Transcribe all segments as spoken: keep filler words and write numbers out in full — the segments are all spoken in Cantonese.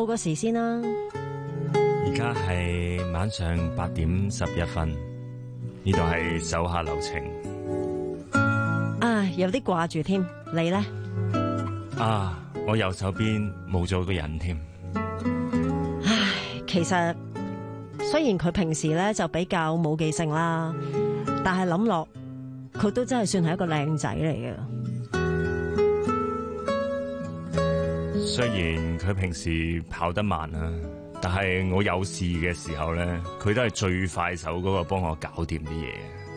個時先啦。 而家係晚上八點十一分，呢度係手下留情。 啊，有啲掛住添，你呢？ 啊，我右手邊冇咗個人添。 唉，其實雖然佢平時咧就比較冇記性啦，但係諗落佢都真係算係一個靚仔嚟嘅。 雖然佢平時跑得慢啊，但係我有事嘅時候咧，佢都係最快手嗰個幫我搞掂啲嘢。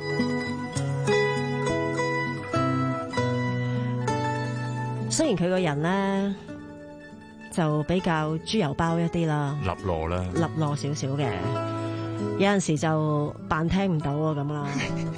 雖然佢個人咧就比較豬油包一啲啦， 立落啦， 立落少少嘅，有陣時就扮聽唔到啊咁啦，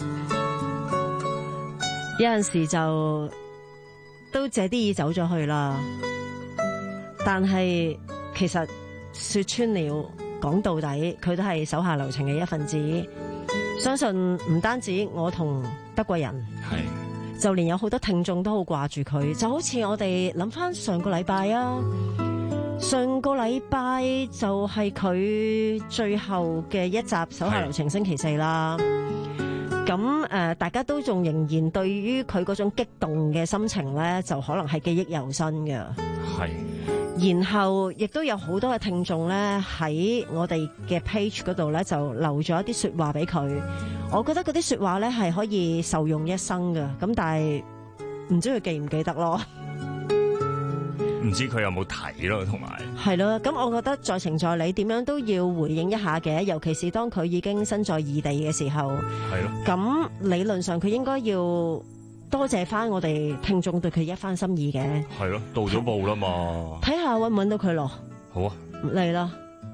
有陣時就都借啲意走咗去啦。但係其實說穿了，講到底佢都係手下留情嘅一份子。相信唔單止我同德國人，係就連有好多聽眾都好掛住佢。就好似我哋諗翻上個禮拜啊，上個禮拜就係佢最後嘅一集手下留情星期四啦。咁誒、呃，大家都仲仍然對於佢嗰種激動嘅心情咧，就可能係記憶猶新嘅。係。然後亦都有好多嘅聽眾咧喺我哋嘅 page 嗰度咧就留咗一啲說話俾佢，我覺得嗰啲說話咧係可以受用一生㗎，咁但係唔知佢記唔記得咯， 唔知佢有冇睇咯，同埋係咯，咁我覺得在情在理，點樣都要回應一下嘅，尤其是當佢已經身在異地嘅時候，係咯，咁理論上佢應該要多謝翻我哋聽眾對佢一番心意嘅， 係咯，到咗步啦嘛， 睇下搵唔搵到佢咯。 好啊， 嚟啦。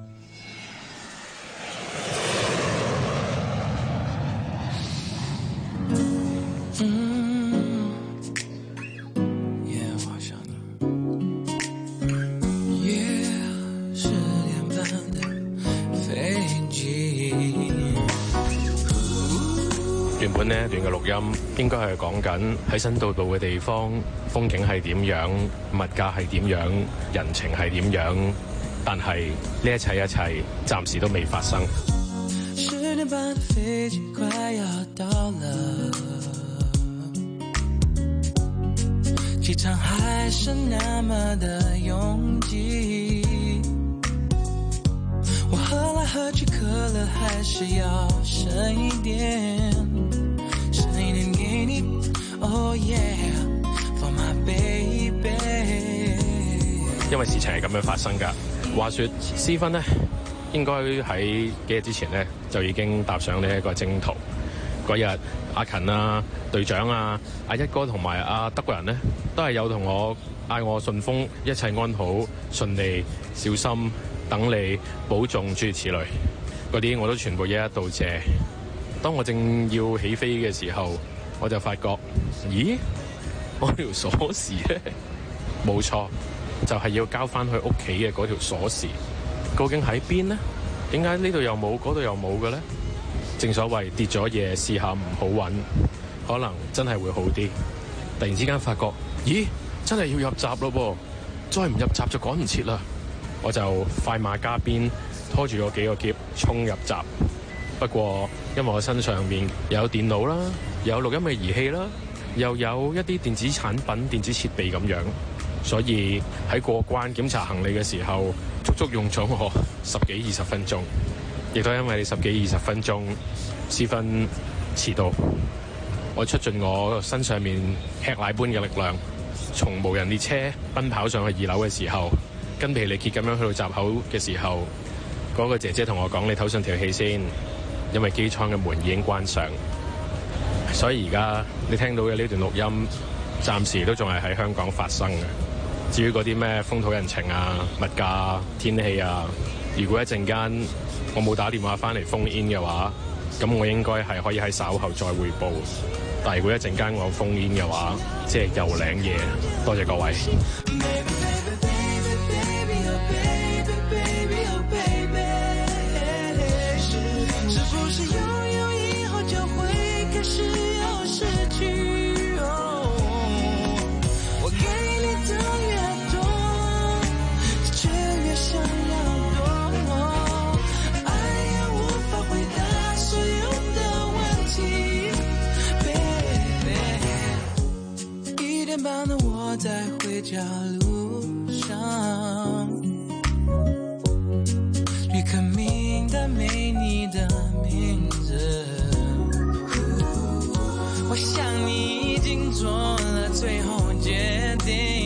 原本呢一段嘅錄音應該係講緊喺新到到嘅地方風景係點樣，物價係點樣，人情係點樣，但係呢一切一切暫時都未發生。十點半的飛機快要到了，機場還是那麼的擁擠，我喝來喝去可樂還是要剩一點，剩一點給你 Oh yeah For my baby。 因為事情係咁樣發生㗎。話說私芬呢應該喺幾日之前呢就已經踏上呢一個征途。嗰日阿勤啊、隊長啊、阿一哥同埋阿德國人呢都係有同我嗌我順風一切安好順利小心等你保重諸如此類嗰啲，我都全部一一道謝。當我正要起飛嘅時候，我就發覺，咦，我條鎖匙咧，冇錯，就係要交翻去屋企嘅嗰條鎖匙，究竟喺邊呢？點解呢度又冇，嗰度又冇嘅呢？正所謂跌咗嘢試下唔好揾，可能真係會好啲。突然之間發覺，咦，真係要入閘咯噃，再唔入閘就趕唔切啦。我就快馬加鞭拖住個幾個篋衝入閘。不過因為我身上面有電腦啦，有錄音嘅儀器啦，又有一啲電子產品、電子設備咁樣，所以喺過關檢查行李嘅時候，足足用咗我十幾二十分鐘。亦都因為你十幾二十分鐘，私芬遲到，我出盡我身上面吃奶般嘅力量，從無人列車奔跑上去二樓嘅時候，筋疲力竭咁樣去到閘口嘅時候，嗰個姐姐同我講：你唞順條氣先，因為機艙嘅門已經關上。所以而家你聽到嘅呢段錄音，暫時都仲係喺香港發生嘅。至於嗰啲咩風土人情啊、物價啊、天氣啊，如果一陣間我冇打電話翻嚟phone in嘅話，咁我應該係可以喺稍後再匯報。但係如果一陣間我有phone in嘅話，即係又領嘢。多謝各位。我給你的越多，卻越想家路上，旅客名单没你的名字，我想你已经做了最后决定。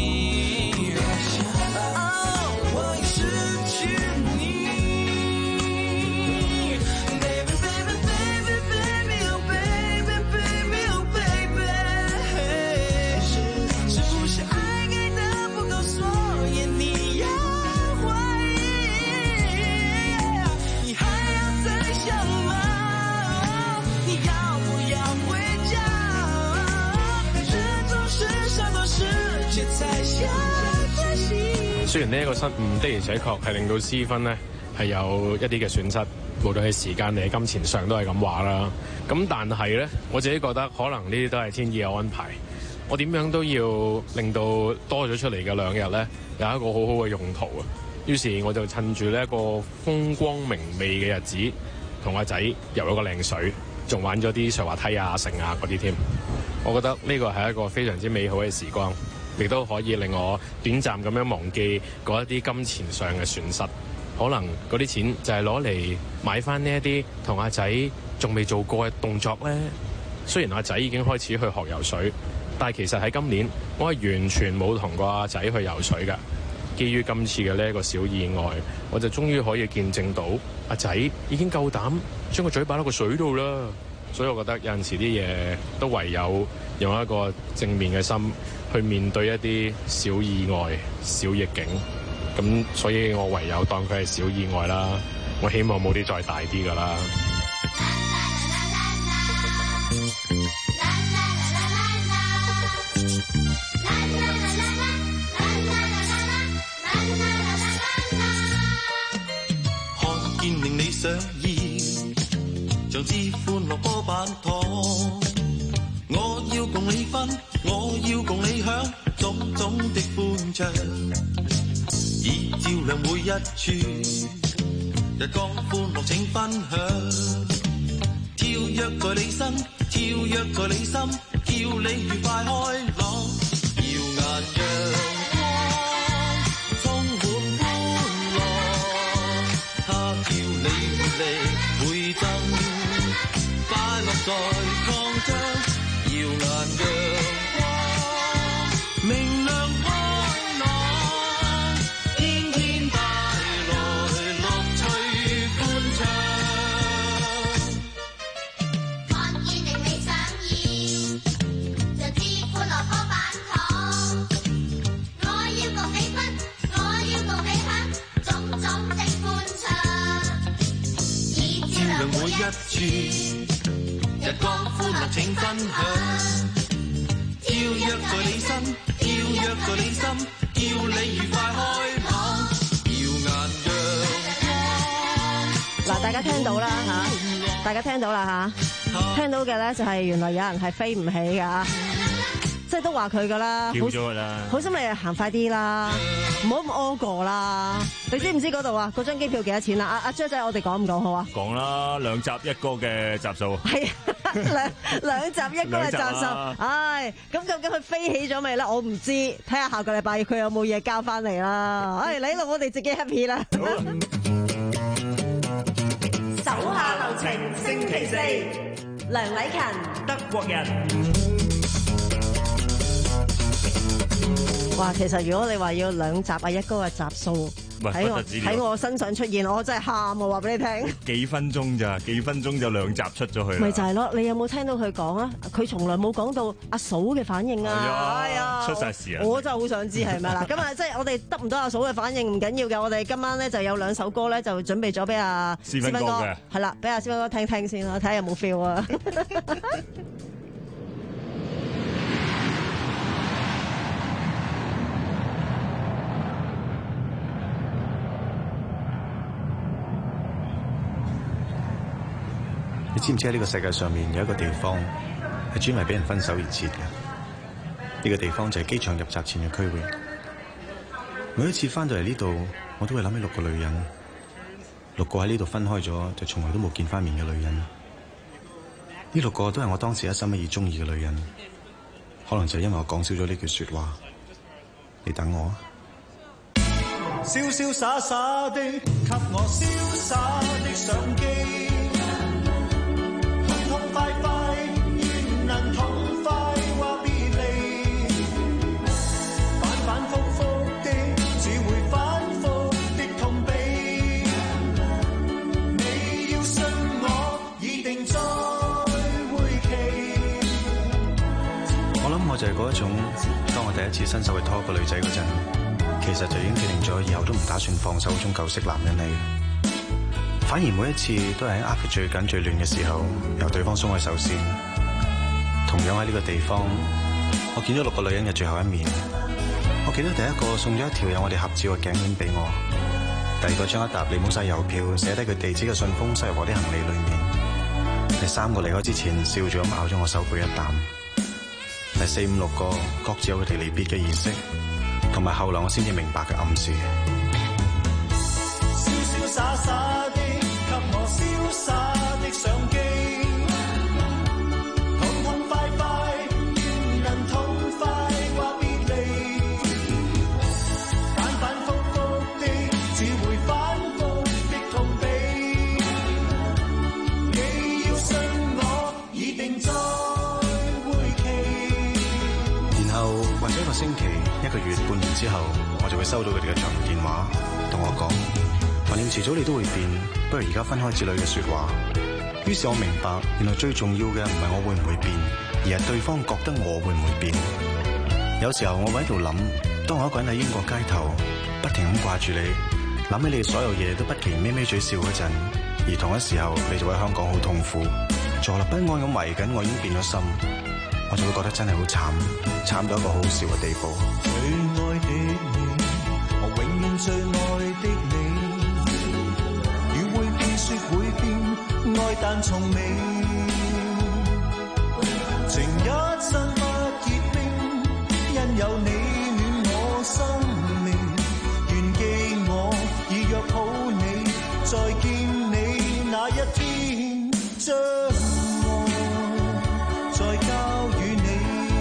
雖然呢一個失誤的而且確係令到私分呢係有一啲嘅損失，無論係時間定係金錢上都係咁話啦。咁但係呢，我自己覺得可能呢啲都係天意嘅安排。我點樣都要令到多咗出嚟嘅兩日呢有一個好好嘅用途啊。於是我就趁住呢一個風光明媚嘅日子，同阿仔游咗個靚水，仲玩咗啲上滑梯啊、繩啊嗰啲添。我覺得呢個係一個非常之美好嘅時光。亦都可以令我短暫咁樣忘記嗰一啲金錢上嘅損失，可能嗰啲錢就係攞嚟買翻呢一啲同阿仔仲未做過嘅動作呢。雖然阿仔已經開始去學游水，但係其實喺今年我係完全冇同過阿仔去游水㗎。基於今次嘅呢一個小意外，我就終於可以見證到阿仔已經夠膽將個嘴擺喺個水度啦。所以我覺得有陣時啲嘢都唯有用一個正面嘅心去面對一啲小意外、小逆境，咁所以我唯有當佢係小意外啦。我希望冇啲再大啲㗎啦。 看見令你想要，像支歡樂波板糖，我要共你分。我要共你享種種的歡暢，已照亮每一處，日光歡樂請分享，跳躍在你身，跳躍在你心，叫你愉快開朗，耀眼陽光充滿歡樂，它叫你活力倍增，快樂在擴張，耀眼陽明亮開朗，天天帶來樂趣歡暢。看見令你想要，像支歡樂波板糖。我要共你分，我要共你享種種的歡暢。已照亮每一處，日光歡樂請分享。跳躍在你身。跳躍在你心，叫你愉快開朗，耀眼陽光。 嗱，大家聽到啦嚇，大家聽到啦嚇，聽到嘅咧就係原來有人係飛唔起㗎，即係都話佢㗎啦， 跳咗㗎啦， 好心你行快啲啦，唔好咁屙過啦。你知唔知嗰度啊？嗰張機票幾多錢啊？阿阿張仔，我哋講唔講好啊？ 講啦，兩集一個嘅集數。係兩兩集一個嘅集數，唉，咁究竟佢飛起咗未咧？我唔知，睇下下個禮拜佢有冇嘢交翻嚟啦。唉，嚟到我哋自己 happy 啦。手下留情，星期四，梁禮勤， 德國人。 哇，其實如果你話要兩集啊一個嘅集數。喺我喺我身上出現，我真係喊，我話俾你聽。 幾分鐘咋？幾分鐘就兩集出咗去啦。 咪就係咯，你有冇聽到佢講啊？佢從來冇講到阿嫂嘅反應啊！ 哎呀，出晒事啊！ 我真係好想知係咪啦。咁啊，即係我哋得唔到阿嫂嘅反應唔緊要嘅，我哋今晚咧就有兩首歌咧就準備咗俾阿思芬哥嘅， 係啦，俾阿思芬哥聽聽先啦，睇下有冇 feel 啊！ 你知唔知喺呢個世界上面有一個地方係專為俾人分手而設嘅？呢個地方就係機場入閘前嘅區域。每一次翻到嚟呢度，我都會諗起六個女人，六個喺呢度分開咗就從來都冇見翻面嘅女人。呢六個都係我當時一心一意中意嘅女人，可能就係因為我講少咗呢句說話， 你等我啊。 瀟瀟灑灑的給我瀟灑的相機，痛痛快快願能痛快話別離，反反覆覆的只會反覆的痛悲，你要信我已定在會期。 我諗我就係嗰一種，當我第一次伸手去拖個女仔嗰陣，其實就已經決定咗以後都唔打算放手嗰種舊式男人嚟，反而每一次都係喺握佢最緊最亂嘅時候，由對方鬆開手先。同樣喺呢個地方，我見咗六個女人嘅最後一面。我記得第一個送咗一條有我哋合照嘅頸鏈俾我，第二個將一沓你冇晒郵票寫低佢地址嘅信封塞入我啲行李裏面，第三個離開之前笑住咁咬咗我手背一啖，第四五六個各自有佢哋離別嘅儀式，同埋後來我先至明白嘅暗示。 瀟瀟灑灑的給我瀟灑的相機，痛痛快快願能痛快話別離，反反覆覆的只會反覆的痛悲，你要信我已定在會期。 然後或者一個星期、一個月、半年之後，我就會收到佢哋嘅長途電話，同我講，反正遲早你都會變，不如而家分開之類嘅說話。於是我明白，原來最重要嘅唔係我會唔會變，而係對方覺得我會唔會變。有時候我會喺度諗，當我一個人喺英國街頭，不停咁掛住你，諗起你哋所有嘢都不期然咪咪嘴笑嗰陣，而同一時候你就喺香港好痛苦，坐立不安咁懷疑緊我已經變咗心，我就會覺得真係好慘，慘到一個好笑嘅地步。 最愛的你，我永遠最愛的你，如會變說會變，愛但從未，情一生不結冰，因有你暖我生命，願記我已約好你，再見你那一天，將愛再交予你。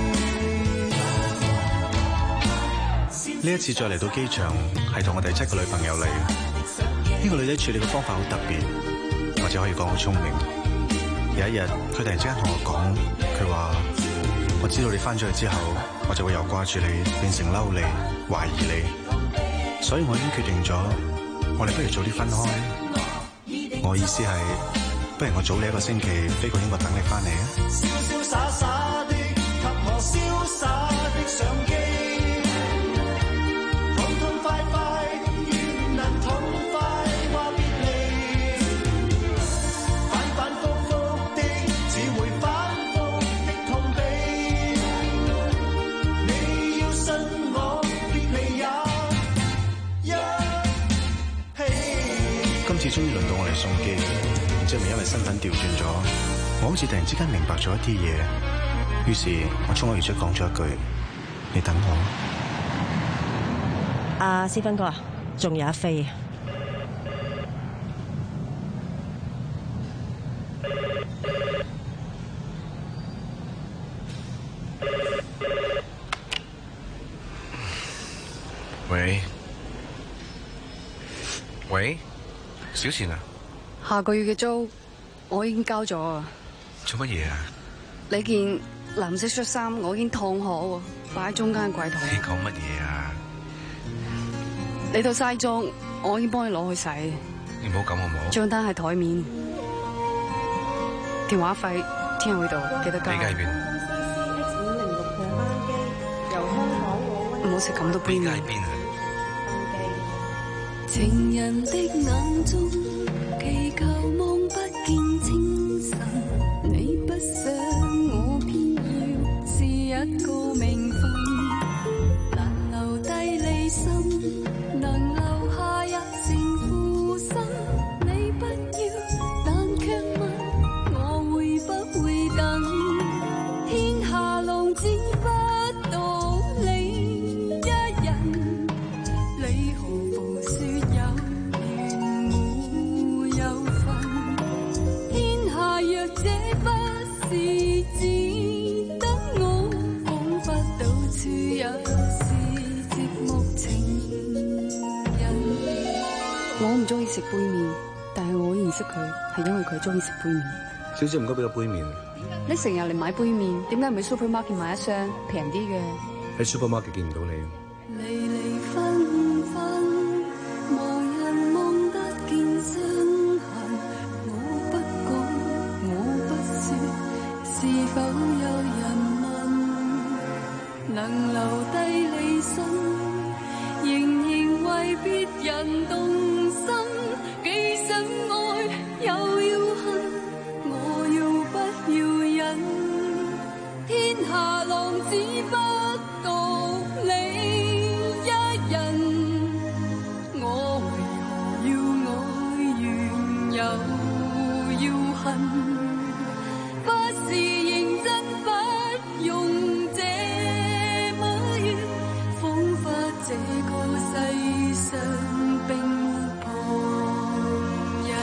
呢一次再嚟到機場，係同我第七個女朋友嚟。呢個女仔處理嘅方法好特別，或者可以講好聰明。有一日，佢突然之間同我講，佢話我知道你翻咗去之後，我就會由掛住你變成嬲你、懷疑你，所以我已經決定咗，我哋不如早啲分開。我意思係，不如我早你一個星期飛過英國等你翻嚟啊！ 瀟瀟灑灑的給我瀟灑的相機，痛痛快快願能痛快話別離，反反覆覆的只會反覆的痛悲，你要信我別離也一起。 今次終於輪到我嚟送機，唔知係咪因為身份調轉咗，我好似突然之間明白咗一啲嘢，於是我衝我而出講咗一句：你等我。 阿思芬哥啊，仲有一飛。 喂喂，小錢啊， 下個月嘅租我已經交咗啊。 做乜嘢啊？ 你件藍色恤衫我已經燙好喎，擺喺中間櫃台。 你講乜嘢啊？ 你套西裝我已經幫你攞去洗。 你唔好咁好唔好？ 賬單喺台面，電話費聽日去到記得交。 你喺邊？ 唔好食咁多杯麵。 你喺邊啊？ 情人的眼中祈求望不見清晨，你不想我偏要是一個名分，難留低離心，能留下一成負心，你不要，但卻問我會不會等，天下浪只不到你一人，你何妨說有緣無有份，天下若這不是我唔中意食杯麵，但係我認識佢係因為佢中意食杯麵。 小姐唔該俾個杯麵。 你成日嚟買杯麵，點解唔喺 supermarket 買一箱平啲嘅？ 喺 supermarket 見唔到你。 離離分分，無人望得見傷痕。我不講，我不說，是否有人問？能留低理想，仍然為別人動心。幾想愛，又要恨，我要不要忍？天下浪只不獨你一人，我為何要愛完又要恨？不是認真，不用這麼遠，彷彿這個世上並沒旁人。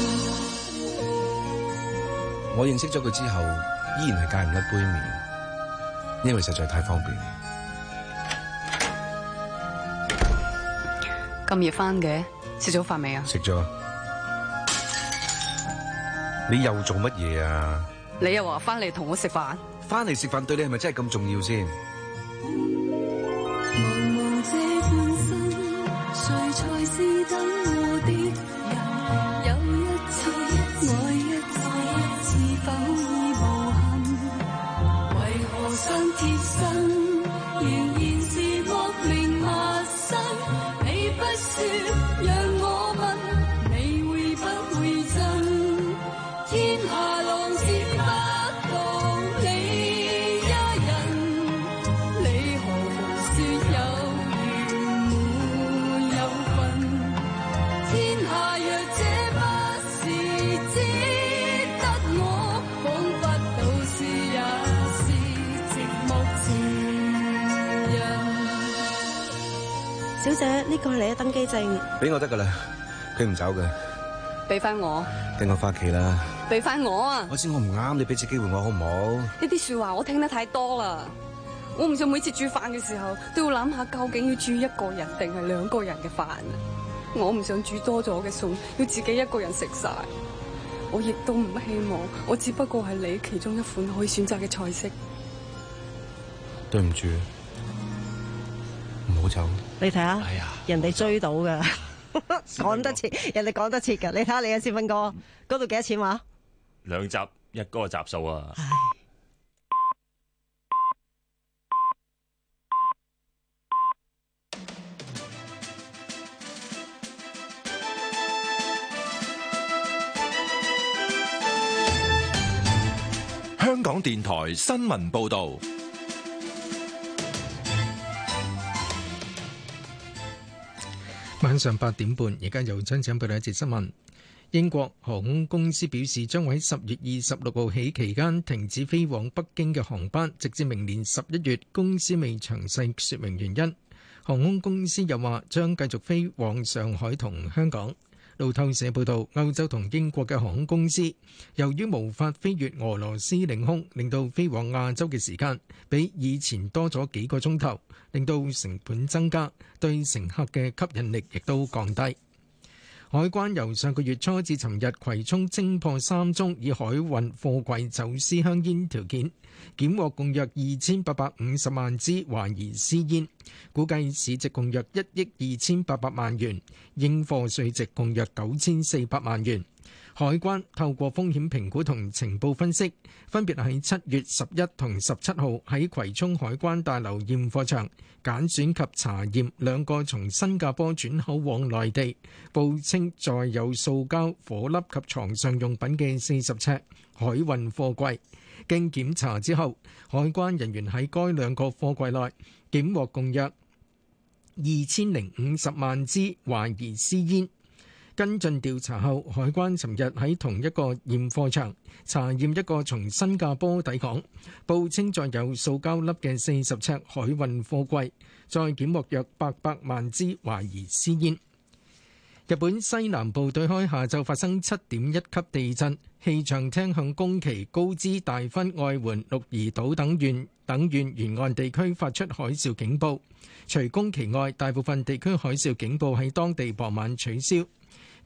我認識咗佢之後，依然係戒唔甩杯麵，因為實在太方便。 咁夜翻嘅，食咗飯未啊？ 食咗。你又做乜嘢啊？ 你又話翻嚟同我食飯？ 翻嚟食飯對你係咪真係咁重要先？ 茫茫這半生，誰才是等我的人？有一次，愛一次，是否已無憾？為何想貼身，仍然是莫名陌生？你不說，讓我問，你會不會真？天下浪只不獨你一人，你何妨說有緣沒有份？天下若這不是只得我，彷彿到處也是寂寞情人。 小姐，呢個係你嘅登機證。 俾我得噶啦，佢唔走嘅。 俾翻我， 跟我翻屋企啦。 俾翻我啊！ 我知我唔啱，你俾次機會我好唔好？ 呢啲說話我聽得太多啦，我唔想每次煮飯嘅時候都要諗下究竟要煮一個人定係兩個人嘅飯。我唔想煮多咗嘅餸要自己一個人食晒，我亦都唔希望我只不過係你其中一款可以選擇嘅菜式。 對唔住，唔好走。 你睇下， 哎呀人哋追到噶，趕得切，人哋趕得切噶。你睇下你嘅先分哥，嗰度幾多錢話？ 兩集一個集數啊！ 香港電台新聞報道。 晚上八點半，而家由張長報道一節新聞。英國航空公司表示，將會喺十月二十六號起期間停止飛往北京嘅航班，直至明年十一月。公司未詳細說明原因。航空公司又話將繼續飛往上海同香港。路透社報道，歐洲同英國嘅航空公司由於無法飛越俄羅斯領空，令到飛往亞洲嘅時間比以前多咗幾個鐘頭，令到成本增加，對乘客嘅吸引力亦都降低。海關由上個月初至尋日葵涌偵破三宗以海運貨櫃走私香煙條件，檢獲共約二千八百五十萬支懷疑私煙，估計市值共約一億二千八百萬元，應課稅值共約九千四百萬元。海關透過風險評估同情報分析，分別喺七月十一同十七號喺葵涌海關大樓驗貨場揀選及查驗兩個從新加坡轉口往內地，報稱載有塑膠、火粒及床上用品嘅四十尺海運貨櫃。經檢查之後，海關人員喺該兩個貨櫃內檢獲共約二千零五十萬支懷疑私煙。跟進調查後，海關尋日喺同一個驗貨場查驗一個從新加坡抵港，報稱載有塑膠粒嘅四十尺海運貨櫃，再檢獲約八百萬支懷疑私煙。日本西南部對開下晝發生七點一級地震，氣象廳向宮崎、高知、大分、愛媛、鹿兒島等縣等縣沿岸地區發出海嘯警報。除宮崎外，大部分地區海嘯警報喺當地傍晚取消。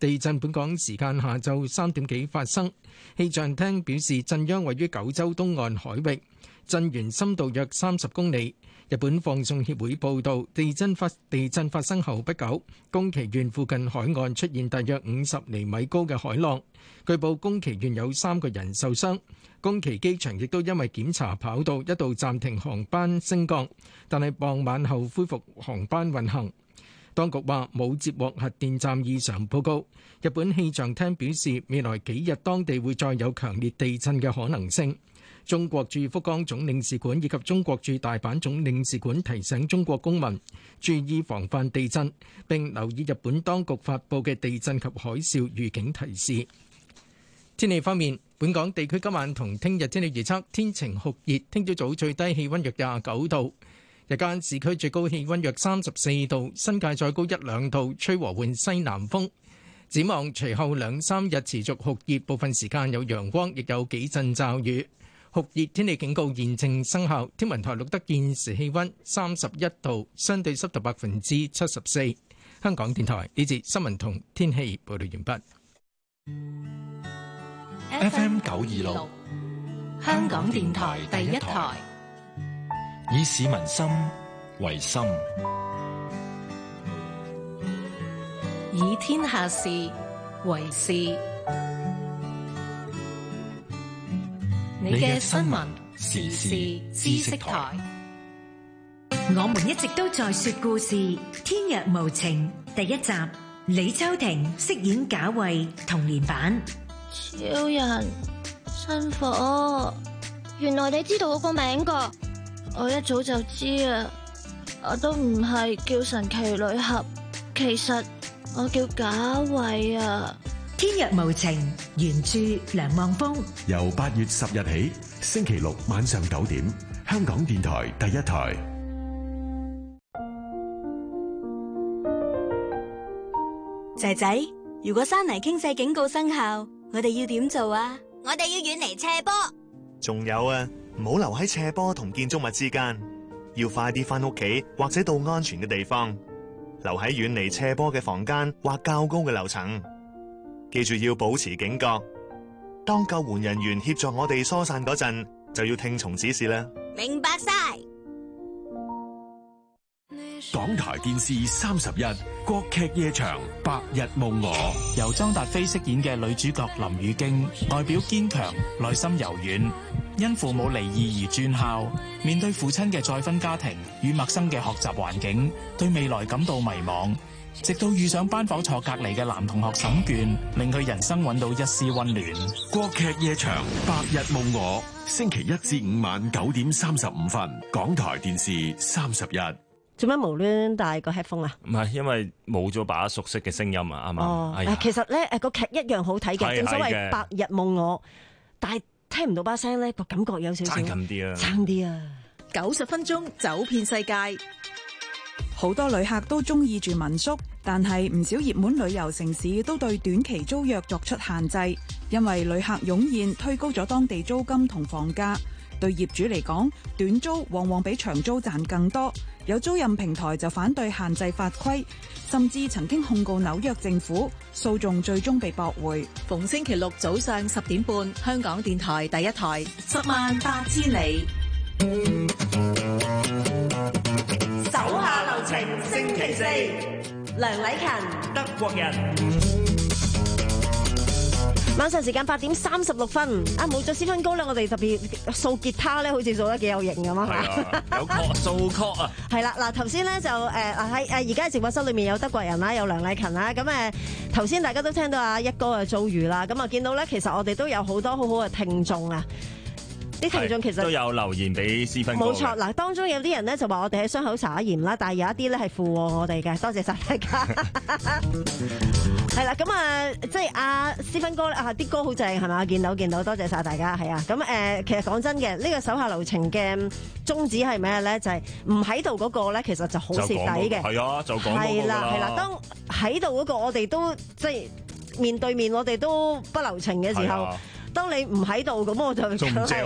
地震本港時間下晝三點幾發生，氣象廳表示震央位於九州東岸海域，震源深度約三十公里。日本放送協會報導，地震發地震發生後不久，宮崎縣附近海岸出現大約五十厘米高嘅海浪，據報宮崎縣有三個人受傷。宮崎機場亦都因為檢查跑道一度暫停航班升降，但係傍晚後恢復航班運行。當局話冇接獲核電站異常報告。日本氣象廳表示，未來幾日當地會再有強烈地震嘅可能性。中國駐福岡總領事館以及中國駐大阪總領事館提醒中國公民注意防範地震，並留意日本當局發布嘅地震及海嘯預警提示。天氣方面，本港地區今晚同聽日天氣預測天晴酷熱，聽朝早最低氣溫約廿九度，日間市區最高氣溫約三十四度，新界再高一兩度，吹和緩西南風。展望隨後兩三日持續酷熱，部分時間有陽光，亦有幾陣驟雨。酷熱天氣警告現正生效，天文台錄得現時氣溫三十一度，相對濕度百分之七十四。香港電台呢節新聞同天氣報道完畢。 F M 九二六， 香港電台第一台， 以市民心為心， 以天下事為事。你嘅新聞時事知識台， 我們一直都在說故事《天若無情》第一集，李秋婷飾演賈慧童年版。 小人辛苦，原來你知道我個名㗎，我一早就知啊，我都唔係叫神奇女俠，其實我叫賈慧啊。 天若無情，原著梁望峰， 由八月十日起，星期六晚上九點，香港電台第一台。 仔仔，如果山泥傾瀉警告生效，我哋要點做啊？ 我哋要遠離斜坡。 仲有啊，唔好留喺斜坡同建築物之間，要快啲翻屋企或者到安全嘅地方，留喺遠離斜坡嘅房間或較高嘅樓層。記住要保持警覺，當救援人員協助我哋疏散嗰陣，就要聽從指示啦。 明白晒。 港台電視三十一國劇夜場《白日夢我》， 由張達菲飾演嘅女主角林雨京，外表堅強，內心柔軟，因父母離異而轉校，面對父親嘅再婚家庭與陌生嘅學習環境，對未來感到迷茫。直到遇上班房坐隔離嘅男同學沈卷，令佢人生揾到一絲溫暖。 國劇夜場《白日夢我》，星期一至五晚九點三十五分，港台電視三十一。 做乜無端戴個 headphone 啊？ 唔係，因為冇咗把熟悉嘅聲音啊，啱嘛？ 哦， 哎、 其實咧誒個劇一樣好睇嘅，正所謂白日夢我，但係聽唔到把聲咧，個感覺有少少差咁啲啊， 差啲啊！ 九十分鐘走遍世界。好多旅客都中意住民宿，但係唔少熱門旅遊城市都對短期租約作出限制，因為旅客湧現推高咗當地租金同房價。對業主嚟講，短租往往比長租賺更多。有租賃平台就反對限制法規，甚至曾經控告紐約政府，訴訟最終被駁回。 逢星期六早上十點半，香港電台第一台，十萬八千里。 手下留情，星期四， 梁禮勤， 德國人。 晚上時間八點三十六分，啊冇咗斯芬高咧，我哋特別掃吉他咧，好似掃得幾有型咁啊！ 係啊，有確掃確啊！ 係啦，嗱頭先咧就誒喺誒而家直播室裏面有德國人啦，有梁禮勤啦，咁誒頭先大家都聽到阿一哥嘅遭遇啦，咁啊見到咧，其實我哋都有好多好好嘅聽眾啊！啲聽眾其實都有留言俾斯芬哥。 冇錯，嗱當中有啲人咧就話我哋喺傷口撒鹽啦，但係有一啲咧係附和我哋嘅，多謝晒大家。係啦，咁啊，即係阿斯芬哥啊，啲歌好正係嘛？見到見到，多謝晒大家，係啊。咁誒，其實講真嘅，呢、這個手下留情嘅宗旨係咩咧？就係唔喺度嗰個咧，其實就好蝕底嘅。 係啊，就講嗰個啦。 係啦係啦，當喺度嗰個我哋都即係面對面，我哋都不留情嘅時候。當你唔喺度咁，我就仲唔借話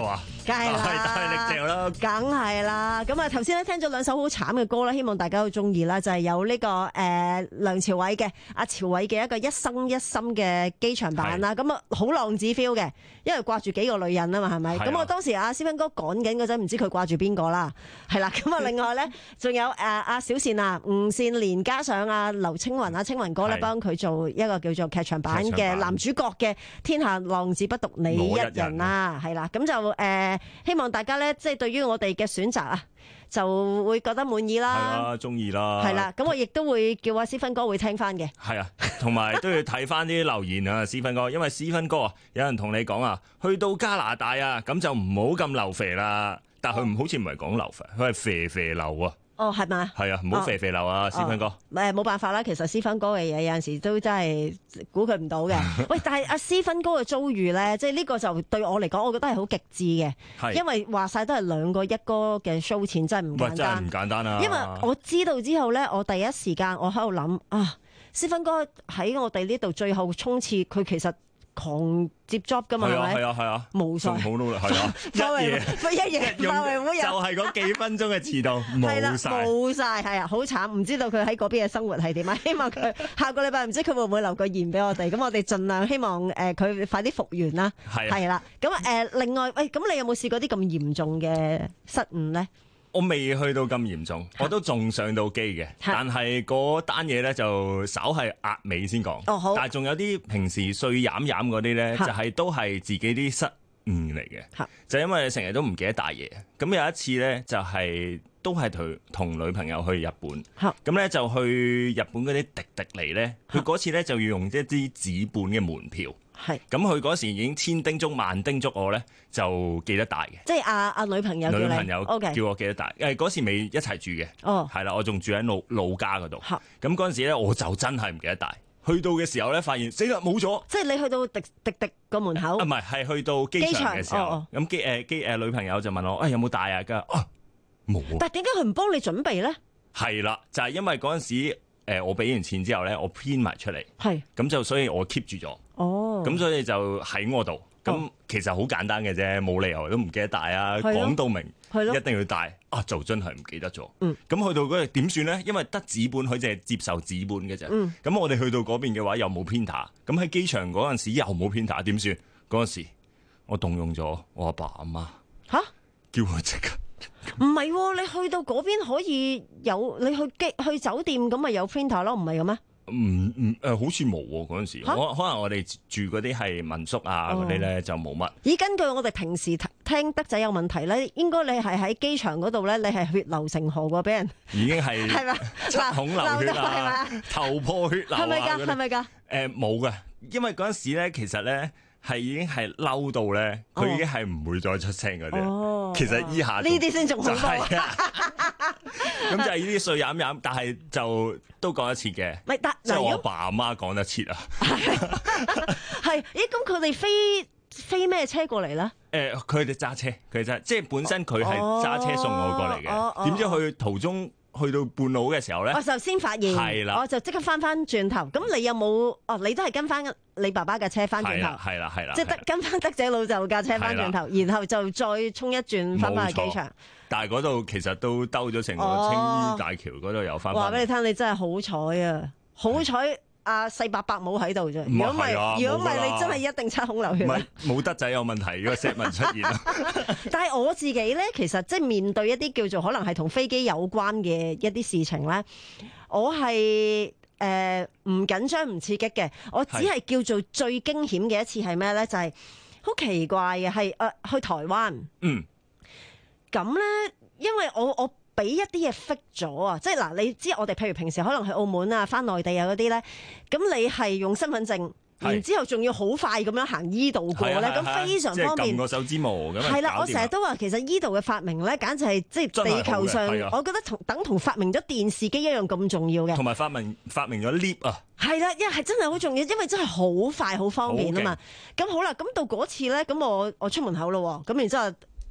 梗係啦， 大力嚼啦， 梗係啦。咁啊，頭先咧聽咗兩首好慘嘅歌啦，希望大家都中意啦。就係、是、有呢、這個誒、呃、梁朝偉嘅阿朝偉嘅一個一生一心嘅機場版啦。咁啊好浪子 feel 嘅，因為掛住幾個女人啊嘛，係咪？咁、啊、我當時阿思芬哥趕緊嗰陣，唔知佢掛住邊個啦，係啦。咁啊，另外咧仲有誒阿小倩啊、吳倩蓮加上阿劉青雲啊、青雲哥咧幫佢做一個叫做劇場版嘅男主角嘅《天下浪子不獨你一人》啦，係啦。咁就誒、呃、希望大家咧，即係對於我哋嘅選擇啊，就會覺得滿意啦， 係啊，中意啦， 係啦。咁我亦都會叫阿思芬哥會聽翻嘅， 係啊，同埋都要睇翻啲留言啊，思芬哥，因為思芬哥啊，有人同你講啊，去到加拿大啊，咁就唔好咁流肥啦。但係佢唔好似唔係講流肥，佢係肥肥流啊。 哦，係嘛？ 係啊，唔好肥肥流啊，思芬哥。 誒，冇辦法啦，其實思芬哥嘅嘢有陣時都真係估佢唔到嘅。喂，但係阿思芬哥嘅遭遇咧，即係呢個就對我嚟講，我覺得係好極致嘅。係，因為話晒都係兩個一哥嘅 show 錢，真係唔簡單。 真係唔簡單啊！ 因為我知道之後咧，我第一時間我喺度諗啊，思芬哥喺我哋呢度最後衝刺，佢其實狂接 job 噶嘛，係咪？ 係啊係啊， 冇錯， 好努力，係啊，一夜一夜就係嗰幾分鐘嘅遲到，冇晒， 冇晒，係啊，好慘，唔知道佢喺嗰邊嘅生活係點啊！希望佢下個禮拜唔知佢會唔會留個言俾我哋，咁我哋盡量希望誒佢快啲復原啦，係啦。咁誒另外，喂，咁你有冇試過啲咁嚴重嘅失誤咧？ 我未去到咁嚴重，我都仲上到機嘅，但係嗰單嘢咧就稍係壓尾先講。哦，好。但係仲有啲平時碎飲飲嗰啲咧，就係都係自己啲失誤嚟嘅。就因為成日都唔記得帶嘢。咁有一次咧，就係都係同同女朋友去日本。咁咧就去日本嗰啲迪迪尼咧，佢嗰次咧就要用一啲紙本嘅門票。係，咁佢嗰時已經千叮囑萬叮囑我咧，就記得帶嘅。即係阿阿女朋友叫你，女朋友叫我記得帶。誒嗰時未一齊住嘅，哦，係啦，我仲住喺老老家嗰度。咁嗰陣時咧，我就真係唔記得帶。去到嘅時候咧，發現死啦冇咗。即係你去到迪迪迪個門口？啊唔係，係去到機場嘅時候。咁機誒機誒女朋友就問我：誒有冇帶啊？㗎啊冇。但係點解佢唔幫你準備咧？係啦，就係因為嗰陣時誒我俾完錢之後咧，我編埋出嚟。係。咁就所以我 keep 住咗。哦，咁所以就喺我度，咁、哦、其實好簡單嘅啫，冇理由都唔記得帶啊，講到明，一定要帶，啊就真係唔記得咗。嗯，咁去到嗰度點算咧？因為得紙本，佢淨係接受紙本嘅啫。嗯，咁我哋去到嗰邊嘅話又冇 printer，咁喺機場嗰陣時又冇 printer，點算？嗰陣時我動用咗我阿爸阿媽，吓，叫佢即刻。唔係、啊，你去到嗰邊可以有，你去機去酒店咁咪有 printer 咯，唔係嘅咩？唔唔誒，好似冇喎嗰陣時，可可能我哋住嗰啲係民宿啊嗰啲咧就冇乜。咦，根據我哋平時聽德仔有問題咧，應該你係喺機場嗰度咧，你係血流成河喎，俾人已經係係咪七孔流血啊，頭破血流啊，係咪㗎？係咪㗎？誒冇㗎，因為嗰陣時咧，其實咧係已經係嬲到咧，佢已經係唔會再出聲嗰啲。哦，其實依下呢啲先仲恐怖。咁就係呢啲碎飲飲，但係就都講得切嘅。唔係，但即係我爸阿媽講得切啊。係，咦？咁佢哋飛飛咩車過嚟咧？誒、呃，佢哋揸車，佢揸，即係本身佢係揸車送我過嚟嘅。點、哦哦、知去途中去到半路嘅時候咧，我就先發現，係啦，我就即刻翻翻轉頭。咁你有冇？哦，你都係跟翻你爸爸嘅車翻轉頭，係啦，係啦，即係跟翻德仔老豆架車翻轉頭，然後就再衝一轉翻翻去機場。但係嗰度其實都兜咗成個青衣大橋嗰度又翻。話俾你聽，你真係好彩啊！好彩阿細伯伯冇喺度啫。如果唔係，如果唔係，你真係一定七孔流血。唔係冇德仔有問題，如果 set 文出現啦。但係我自己咧，其實即係面對一啲叫做可能係同飛機有關嘅一啲事情咧，我係誒唔緊張唔刺激嘅。我只係叫做最驚險嘅一次係咩咧？就係好奇怪嘅，係誒去台灣。嗯。咁咧，因為我我俾一啲嘢 fix 咗啊，即係嗱，你知我哋譬如平時可能去澳門啊、翻內地啊嗰啲咧，咁你係用身份證，然之後仲要好快咁樣行依度過咧，咁非常方便。即係撳個手指模咁樣。係啦，我成日都話其實依度嘅發明咧，簡直係即係地球上，我覺得同等同發明咗電視機一樣咁重要嘅。同埋發明發明咗 lift 啊。係啦，因為係真係好重要，因為真係好快好方便啊嘛。咁好啦，咁到嗰次咧，咁我我出門口咯，咁然之後。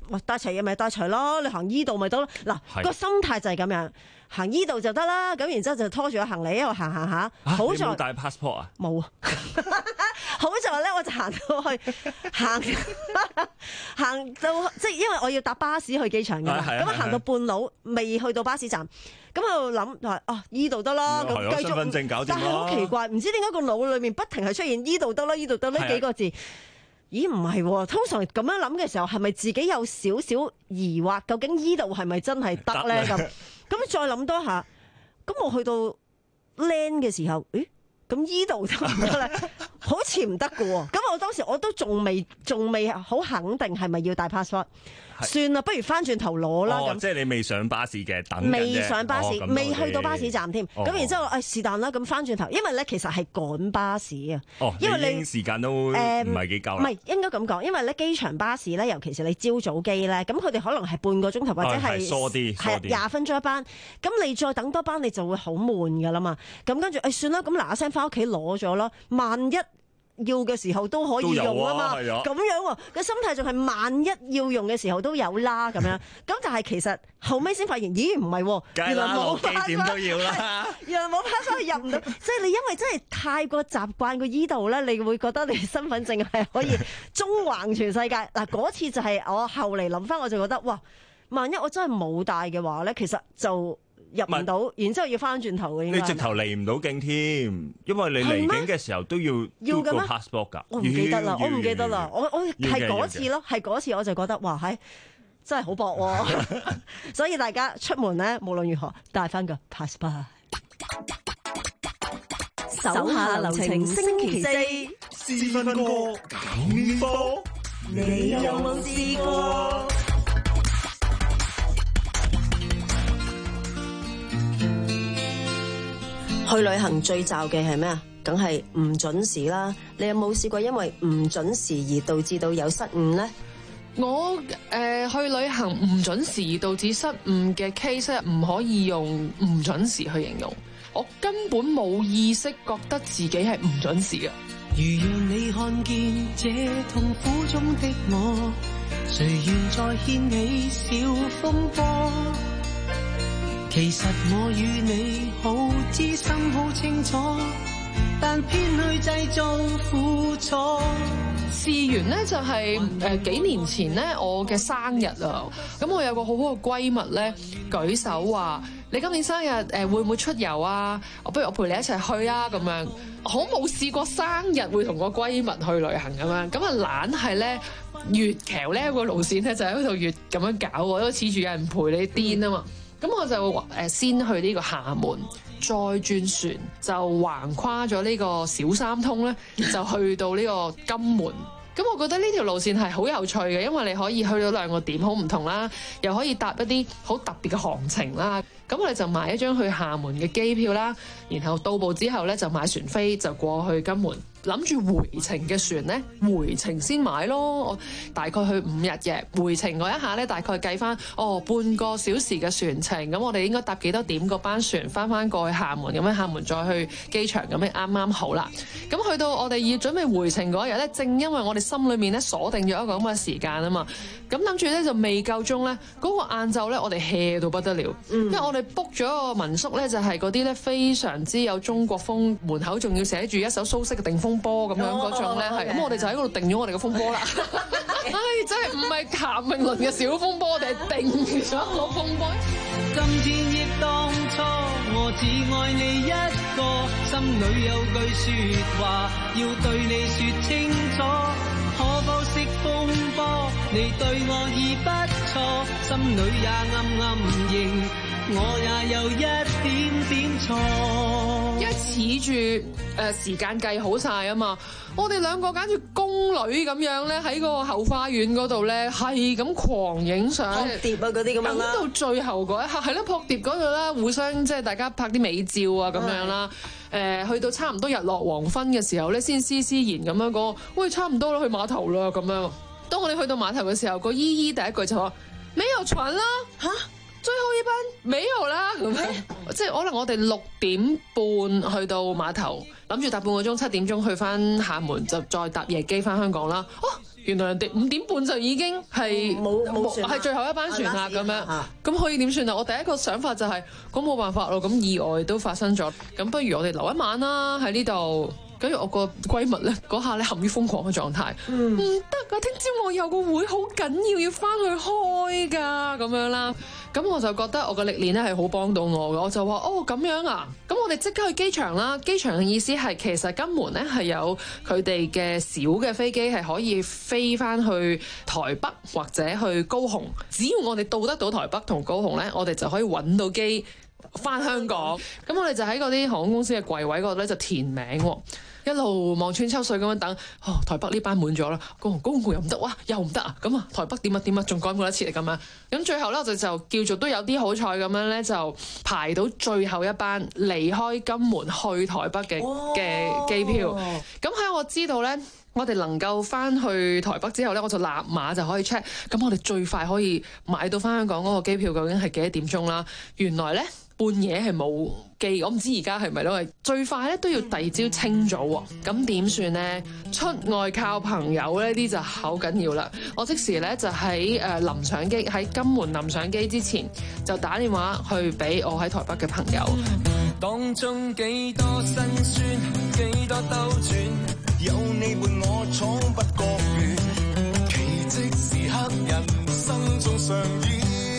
喂帶齊嘢咪帶齊咯，你行依度咪得咯。嗱個心態就係咁樣，行依度就得啦。咁然之後就拖住個行李一路行行下。 啊、 好在你冇帶 passport 啊？ 冇啊。好在咧，我就行到去行行到即係因為我要搭巴士去機場㗎嘛。咁行到半路未去到巴士站。咁喺度諗話啊，依度得啦，咁繼續。身份證搞掂啦。但係好奇怪，唔知點解個腦裏面不停係出現依度得啦，依度得呢幾個字。咦，唔係喎，通常咁樣諗嘅時候，係咪自己有少少疑惑？究竟依度係咪真係得咧？咁咁再諗多下，咁我去到 land 嘅時候，咦？咁依度得唔得咧？好似唔得㗎喎。咁我當時我都仲未仲未好肯定係咪要帶 passport。算啦，不如翻轉頭攞啦。咁、 哦、即係你未上巴士嘅，等未上巴士，未、哦、去到巴士站添。咁、哦、然之後，誒是但啦。咁翻轉頭，因為咧其實係趕巴士啊。 哦，因為你已經時間都唔係幾夠啦。唔係、呃、應該咁講，因為咧機場巴士咧，尤其是你朝早機咧，咁佢哋可能係半個鐘頭或者係疏啲， 係廿分鐘一班。咁你再等多班，你就會好悶噶啦嘛。咁跟住誒算啦，咁嗱嗱聲翻屋企攞咗咯。萬一要嘅時候都可以用啊嘛，咁樣喎，個心態仲係萬一要用嘅時候都有啦咁樣，咁但係其實後尾先發現，咦唔係，原來冇 passport 點都要啦， 原來冇 passport入唔到，即係你因為真係太過習慣個依度咧，你會覺得你身份證係可以縱橫全世界。嗱嗰次就係我後嚟諗翻，我就覺得哇，萬一我真係冇帶嘅話咧，其實就入唔到，然之後要翻轉頭嘅。 你直頭離唔到境添，因為你離境嘅時候都要要個 passport 㗎。 我唔記得啦，我唔記得啦，我我係嗰次咯，係嗰次我就覺得哇，係真係好薄喎。所以大家出門咧，無論如何帶翻個 passport。 手下留情，星期四試分歌搞呢科， 你有冇試過？ 去旅行最罩嘅係咩啊？梗係唔準時啦！你有冇試過因為唔準時而導致到有失誤呢？ 我誒、呃、去旅行唔準時而導致失誤嘅 case 唔可以用唔準時去形容，我根本冇意識覺得自己係唔準時嘅。 如讓你看見這痛苦中的我，誰願再掀起小風波？其實我與你好知心好清楚，但偏去製造苦楚。 事緣呢就係、是、誒、呃、幾年前呢，我嘅生日啊，咁我有個好好嘅閨蜜咧舉手話：你今年生日誒、呃、會唔會出遊啊？我不如我陪你一齊去啊！咁樣好冇試過生日會同個閨蜜去旅行咁樣，咁啊懶係咧越橋呢個路線咧就喺度越咁樣搞，我都恃住有人陪你癲啊嘛！咁我就誒先去呢個廈門，再轉船就橫跨咗呢個小三通咧，就去到呢個金門。咁我覺得呢條路線係好有趣嘅，因為你可以去到兩個點好唔同啦，又可以搭一啲好特別嘅航程啦。咁我哋就買一張去廈門嘅機票啦，然後到埗之後咧就買船飛就過去金門。諗住回程嘅船呢，回程先買咯。我大概去五日嘅回程嗰一下呢，大概計翻哦半個小時嘅船程。咁我哋應該搭幾多點嗰班船翻翻過去廈門，咁樣廈門再去機場，咁樣啱啱好啦。咁去到我哋要準備回程嗰日呢，正因為我哋心裏面呢鎖定咗一個咁嘅時間啊嘛。咁諗住呢就未夠鐘呢，嗰、嗰個晏晝呢，我哋 hea 到不得了，嗯、因為我哋 book 咗個民宿呢，就係嗰啲呢非常之有中國風，門口仲要寫住一首蘇軾嘅定風波咁樣嗰種咧，係咁我哋就喺嗰度定咗我哋嘅風波啦。唉，真係唔係譚詠麟嘅小風波，我哋係定咗個風波。 今天憶當初，我只愛你一個，心裏有句説話要對你説清楚，可否熄風波？你對我已不錯，心裏也暗暗認，我也有一點點錯。 一恃住誒時間計好晒啊嘛，我哋兩個簡直宮女咁樣咧，喺個後花園嗰度咧係咁狂影相， 撲碟啊嗰啲咁樣啦。 等到最後嗰一刻係啦，撲碟嗰度啦，互相即係大家拍啲美照啊咁樣啦。誒、呃，去到差唔多日落黃昏嘅時候咧，先施施然咁樣講，喂，差唔多啦，去碼頭啦咁樣。當我哋去到碼頭嘅時候，個姨姨第一句就話：沒有船啦嚇！最後一班沒有啦，咁樣即係可能我哋六點半去到碼頭，諗住搭半個鐘，七點鐘去翻廈門，就再搭夜機翻香港啦。哦， 原來人哋五點半就已經係冇冇船啦係最後一班船啦咁樣啊， 咁可以點算啊？我第一個想法就係咁冇辦法咯，咁意外都發生咗，咁不如我哋留一晚啦喺呢度。跟住我個閨蜜咧嗰下咧陷於瘋狂嘅狀態，唔得噶，聽朝我有個會好緊要要翻去開㗎咁樣啦。咁我就覺得我個歷練咧係好幫到我嘅，我就話哦咁樣啊，咁我哋即刻去機場啦。機場嘅意思係其實金門咧係有佢哋嘅小嘅飛機係可以飛翻去台北或者去高雄，只要我哋到得到台北同高雄咧，我哋就可以揾到機翻香港。咁我哋就喺嗰啲航空公司嘅櫃位嗰度咧就填名喎。一路望穿秋水咁樣等，哦，台北呢班滿咗啦，高雄高雄又唔得，哇又唔得啊，咁啊台北點啊點啊，仲趕唔趕得切嚟咁樣？咁最後咧我就就叫做都有啲好彩咁樣咧，就排到最後一班離開金門去台北嘅嘅機票。咁喺我知道咧，我哋能夠翻去台北之後咧，我就立馬就可以 check。咁我哋最快可以買到翻香港嗰個機票究竟係幾多點鐘啦？原來咧半夜係冇機，我唔知而家係咪咯？係最快咧都要第二朝清早喎。咁點算呢？出外靠朋友呢啲就好緊要啦。我即時咧就喺誒臨上機，喺金門臨上機之前就打電話去俾我喺台北嘅朋友。 當中幾多辛酸，幾多兜轉，有你伴我闖不覺遠，奇蹟時刻人生中上演。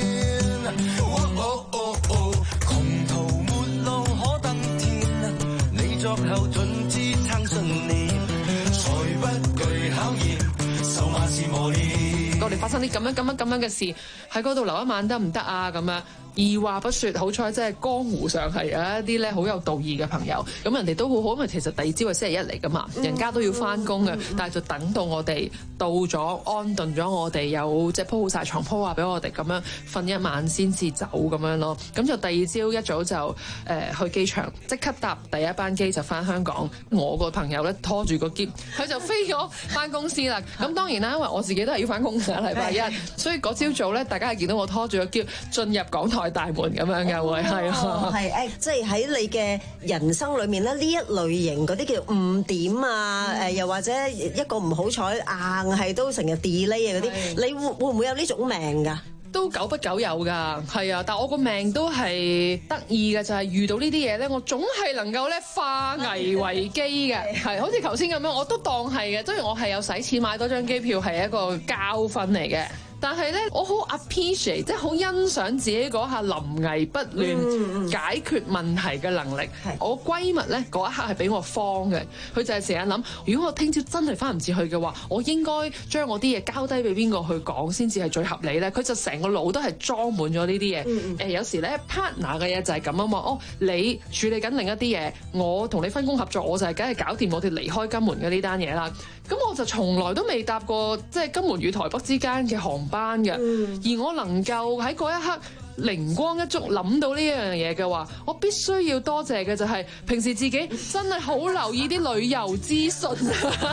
哦哦哦，窮途末路可登天，你作後盾支撐信念，才不懼考驗，受萬事磨練。 我哋發生啲咁樣咁樣咁樣嘅事，喺嗰度留一晚得唔得啊？咁樣。二話不說，好彩即係江湖上係有一啲咧好有道義嘅朋友，咁人哋都好好，因為其實第二朝係星期一嚟噶嘛，人家都要翻工嘅，但係就等到我哋到咗安頓咗，我哋有即係鋪好晒床鋪啊，俾我哋咁樣瞓一晚先至走咁樣咯。咁就第二朝一早就誒、呃、去機場，即刻搭第一班機就翻香港。我個朋友咧拖住個篋，佢就飛咗翻公司啦。咁當然啦，因為我自己都係要翻工嘅禮拜一，所以嗰朝早咧，大家係見到我拖住個篋進入港台大門咁樣嘅會係啊， 係誒，即係喺你嘅人生裏面咧，呢一類型嗰啲叫誤點啊，誒、嗯、又或者一個唔好彩硬係都成日 delay 啊嗰啲，你會會唔會有呢種命㗎？ 都久不久有㗎，係啊，但我個命都係得意嘅，就係、是、遇到呢啲嘢咧，我總係能夠咧化危為機嘅，係好似頭先咁樣，我都當係嘅，當然我係有使錢買多張機票，係一個教訓嚟嘅。但係咧，我好 appreciate，即係好欣賞自己嗰下臨危不亂解決問題嘅能力。嗯、我閨蜜咧嗰一刻係俾我慌嘅，佢就係成日諗，如果我聽朝真係翻唔切去嘅話，我應該將我啲嘢交低俾邊個去講先至係最合理咧？佢就成個腦都係裝滿咗呢啲嘢。誒、嗯呃、有時咧 partner 嘅嘢就係咁啊嘛，哦你處理緊另一啲嘢，我同你分工合作，我就係梗係搞掂我哋離開金門嘅呢單嘢啦。咁我就從來都未搭過即係金門與台北之間嘅航班嘅，嗯、而我能夠喺嗰一刻靈光一觸諗到呢樣嘢嘅話，我必須要多謝嘅就係平時自己真係好留意啲旅遊資訊。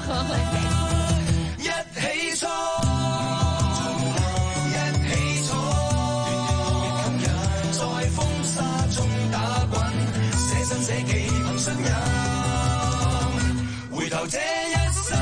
一起衝，一起衝，在風沙中打滾，寫身寫記憑信任，回頭這一生。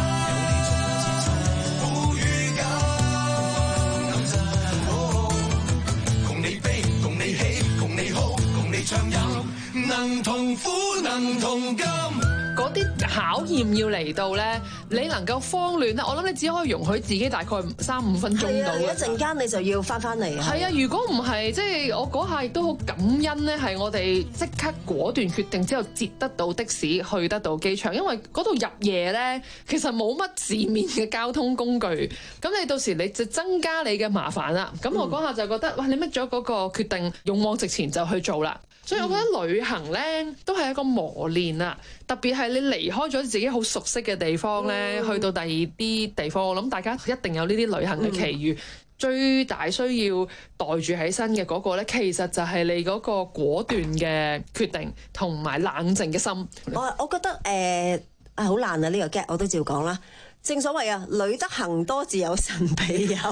能同苦能同甘，嗰啲考驗要嚟到咧，你能夠慌亂咧，我諗你只可以容許自己大概三五分鐘到。 一陣間你就要翻翻嚟。 係啊，如果唔係，即係我嗰下亦都好感恩咧，係我哋即刻果斷決定之後截得到的士去得到機場，因為嗰度入夜咧，其實冇乜市面嘅交通工具，咁你到時你就增加你嘅麻煩啦。咁我嗰下就覺得，哇！你搣咗嗰個決定，勇往直前就去做啦。所以我覺得旅行咧都係一個磨練啊，特別係你離開咗自己好熟悉嘅地方咧，嗯、去到第二啲地方，我諗大家一定有呢啲旅行嘅奇遇。嗯、最大需要袋住喺身嘅嗰個咧，其實就係你嗰個果斷嘅決定同埋冷靜嘅心。 我我覺得誒啊好難啊呢、呢個 get， 我都照講啦。正所謂啊，旅得行多自有神庇佑。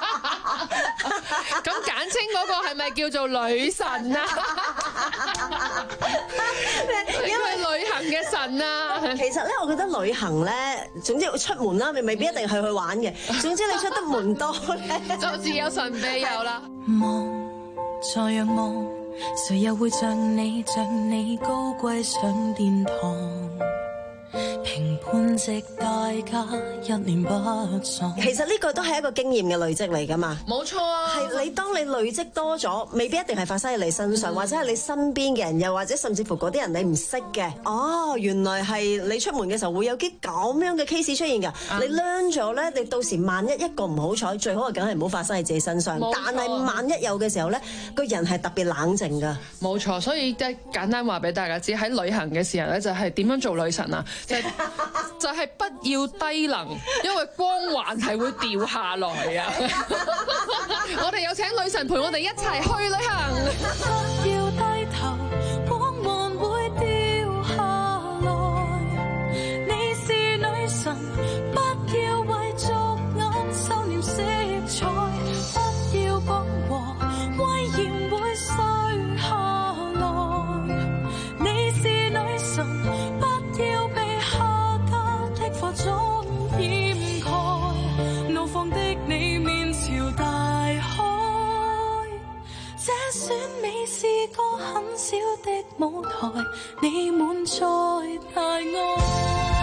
咁簡稱嗰個係咪叫做女神啊？ 因為旅行嘅神啊。 其實咧，我覺得旅行咧，總之出門啦，你未必一定係去玩嘅。總之你出得門多咧， 就自有神庇佑啦。 望再仰望，誰又會像你像你高貴上殿堂？評判值大家一念不爽。 其實呢個都係一個經驗嘅累積嚟㗎嘛。 冇錯啊， 係你當你累積多咗，未必一定係發生喺你身上，嗯、或者係你身邊嘅人，又或者甚至乎嗰啲人你唔識嘅。哦，原來係你出門嘅時候會有啲咁樣嘅 case 出現㗎。嗯、你 learn 咗咧，你到時萬一一個唔好彩，最好係梗係唔好發生喺自己身上。但係萬一有嘅時候咧，個人係特別冷靜㗎。 冇錯，所以即係簡單話俾大家知，喺旅行嘅時候咧，就係點樣做女神啊？就係就係不要低能，因為光環係會掉下來啊！我哋有請女神陪我哋一齊去旅行。 不要低頭，光環會掉下來。你是女神，不要為俗眼收斂色彩，不要講和威嚴會碎下來。你是女神，不要被火中掩蓋，怒放的你面朝大海。這選美是個很小的舞台，你滿載大愛。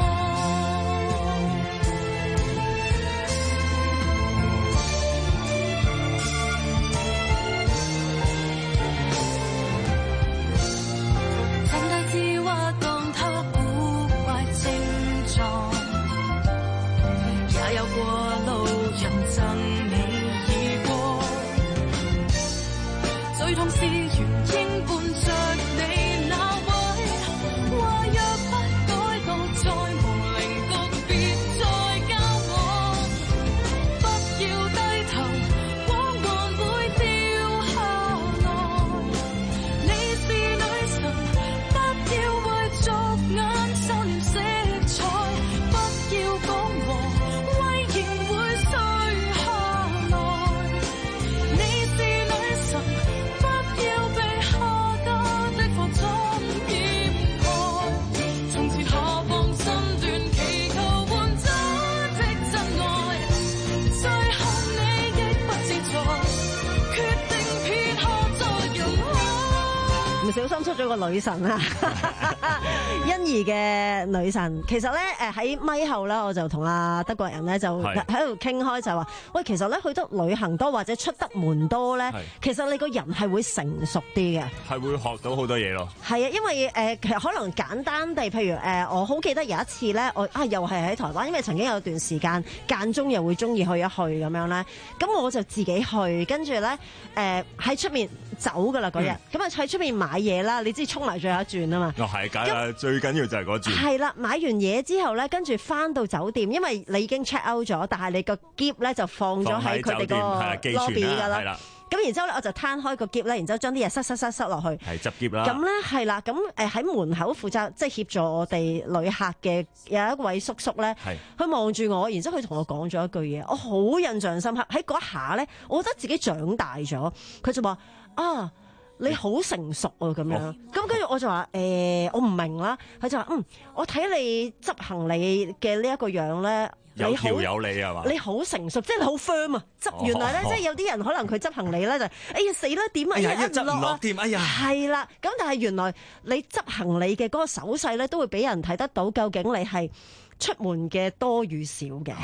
痛是原應伴着你那位，話若不改過，再無靈獨別再交往。不要低頭，光環會掉下來。你是女神，不要為俗眼收斂色彩，不要講和威嚴會碎下來。你是女神，要被下家的火種掩蓋，從前下放身段，祈求換走的真愛，最後你亦不自在，決定撇下在人海。唔小心出咗個女神啊！欣宜嘅女神，其實咧誒喺咪後咧，我就同阿德國人咧就喺度傾開，就話喂，其實咧去得旅行多或者出得門多咧，其實你個人係會成熟啲嘅， 係會學到好多嘢咯。係啊，因為誒、呃、其實可能簡單地，譬如誒、呃、我好記得有一次咧，我啊又係喺台灣，因為曾經有段時間間中又會中意去一去咁樣咧，咁我就自己去，跟住咧誒喺出面走噶啦嗰日，咁啊喺出面買嘢啦，你知衝埋最後一轉啊嘛。 哦係，梗係最緊要就係嗰轉。 係啦，買完嘢之後咧，跟住翻到酒店，因為你已經 check out 咗，但係你個篋咧就放咗喺佢哋個 lobby 噶啦。咁然之後咧，我就攤開個篋咧，然之後將啲嘢塞塞塞塞落去。係執篋啦。咁咧係啦，咁誒喺門口負責即係協助我哋旅客嘅有一位叔叔咧，佢望住我，然之後佢同我講咗一句嘢，我好印象深刻。喺嗰一下咧，我覺得自己長大咗。佢就話啊，你好成熟啊咁樣。咁跟住我就話誒、欸，我唔明啦。佢就話嗯，我睇你執行李嘅呢一個樣咧。 有條有理係嘛？ 你好成熟，即係你好 firm 啊！執原來咧，哦、即係有啲人可能佢執行李咧就，哎呀死啦點啊，一執唔落添，哎呀！係啦，咁但係原來你執行李嘅嗰個手勢咧，都會俾人睇得到，究竟你係出門嘅多與少嘅。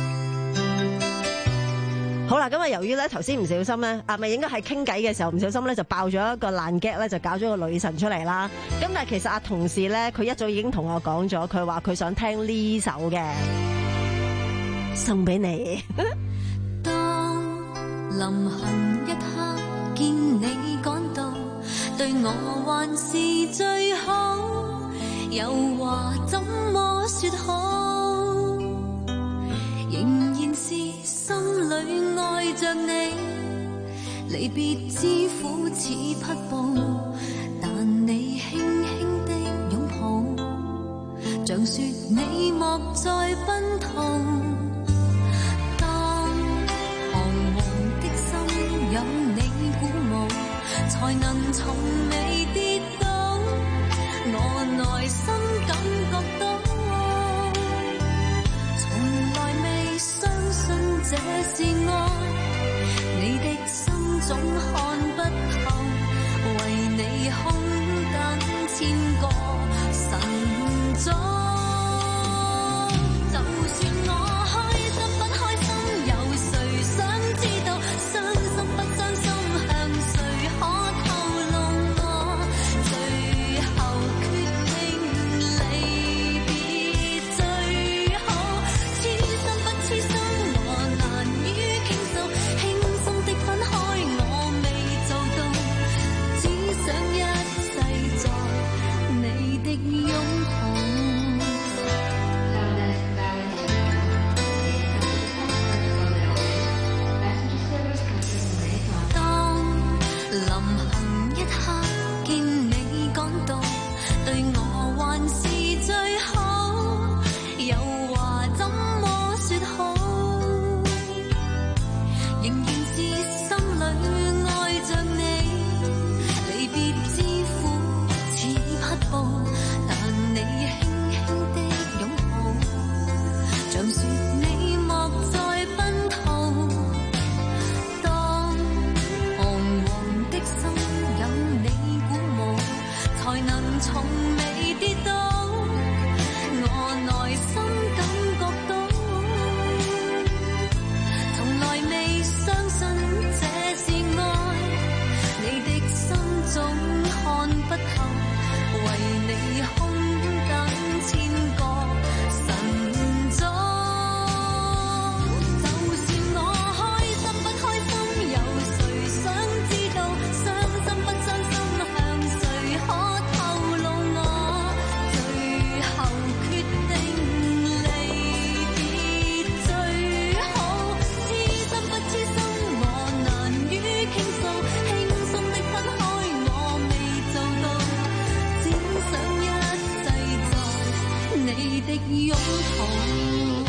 好啦，咁啊，由於咧頭先唔小心咧，啊咪應該係傾偈嘅時候唔小心咧就爆咗一個爛 gag 咧，就搞咗個女神出嚟啦。咁但係其實阿同事咧，佢一早已經同我講咗，佢話佢想聽呢首嘅。送俾你。 當臨行一刻見你趕到，對我還是最好，又話怎麼說好？仍然是心裏愛着你，離別之苦似匹布，但你輕輕的擁抱，像說你莫再奔逃。有你鼓舞，才能從未跌倒。 總看不透，為你空等千個晨早。就算我開心不開心，有誰想知道？傷心不傷心，向誰可透露我？最後決定離別最好，痴心不痴心，我難於傾訴，輕鬆的分開我未做到，只想一世在你的擁抱。當臨行一刻見你講到，對我還是最好，又話怎麼說好？仍然是心裏愛着你，離別之苦似匹布，但你輕輕的擁抱，像說你莫再奔逃。當彷徨的心有你鼓舞，才能從未跌倒。我內心感覺到，從來未相信這是愛，你的心總看不透，為你空等千個晨早。就算我開心不開心，有誰想知道？傷心不傷心，向誰可透露我？最後決定離別最好，痴心不痴心，我難於傾訴，輕鬆的分開我未做到，只想一世在你的擁抱。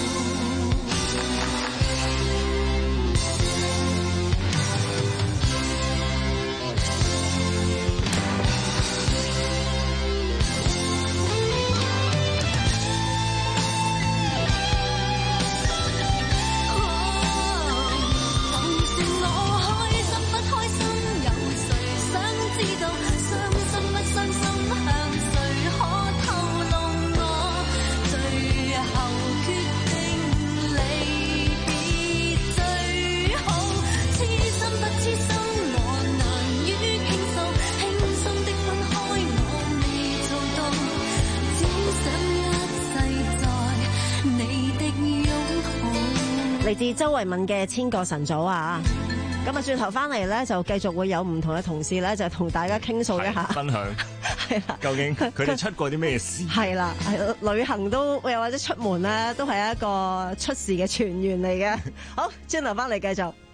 就算我開心不開心，有誰想知道？傷心不傷心，向誰可透露我？最後決定離別最好，痴心不痴心，我難於傾訴，輕鬆的分開我未做到，只想一世在你的擁抱。 嚟自周慧敏嘅《千個晨早》啊！咁啊，轉頭翻嚟咧，就繼續會有唔同嘅同事咧，就同大家傾訴一下， 分享係啦， 究竟佢哋出過啲咩事？ 係啦，係旅行都又或者出門咧，都係一個出事嘅泉源嚟嘅。好，轉頭翻嚟繼續。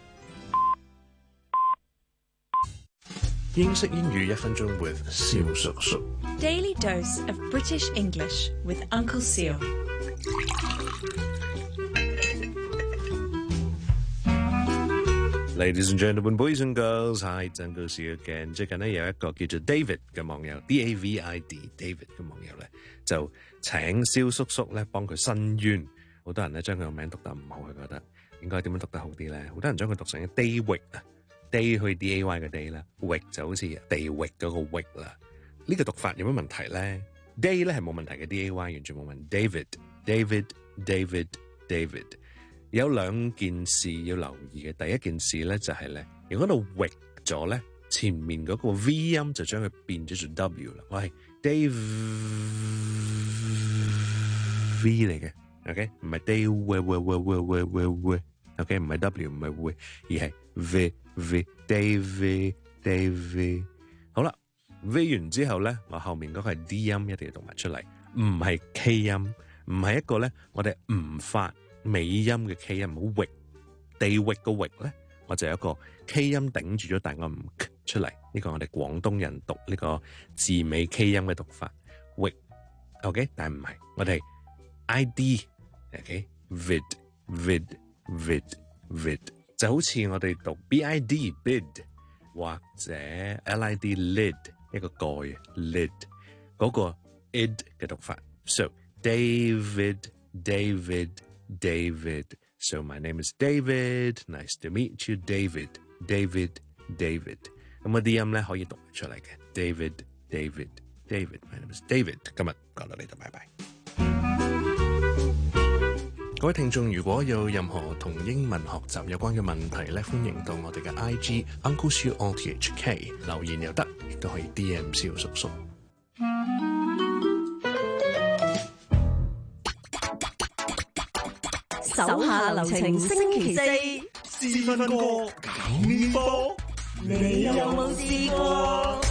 英式英語一分鐘 with 蕭叔叔。 Daily dose of British English with Uncle Seal. Ladies and gentlemen, boys and girls, hi, it's Uncle Seal again. 最近咧有一個叫做 David 嘅網友 ，D A V I D David 嘅網友咧，就請蕭叔叔咧幫佢申冤。好多人咧將佢個名讀得唔好，佢覺得應該點樣讀得好啲咧？好多人將佢讀成 David 啊 ，Day 去 D A Y 嘅 Day 啦 ，Wick 就好似地域嗰個 Wick 啦。呢個讀法有乜問題咧 ？Day 咧係冇問題嘅 ，D A Y 完全冇問題。David，David，David，David。有兩件事要留意嘅，第一件事咧就係咧，如果度域咗咧，前面嗰個 V 音就將佢變咗做 W 啦。我係 Dave V 嚟嘅 ，OK， 唔係 Dave V V V V V V V，OK， 唔係 W 唔係 V， 而係 V V Dave Dave。好啦 ，V 完之後咧，我後面嗰個係 D 音一定要讀埋出嚟，唔係 K 音，唔係一個咧，我哋唔發尾音嘅 K 音，唔好域地域個域咧，我就有一個 K 音頂住咗，但我唔出嚟。呢、這個我哋廣東人讀呢個字尾 K 音嘅讀法，域 OK， 但係唔係，我哋 I D OK vid vid vid vid 就好似我哋讀 B I D bid 或者 L I D lid 一個蓋 lid 嗰個 id 嘅讀法。So David David David. So my name is David. Nice to meet you, David. David David， 咁嗰啲音咧可以讀出嚟嘅 David David David，My name is David。今日講到呢度，拜拜。各位聽眾，如果有任何同英文學習有關嘅問題咧，歡迎到我哋嘅 I G Uncle Siu O T H K 留言又得，亦都可以 D M 蕭叔叔。 手下留情，星期四試分歌搞面科，你有冇試過？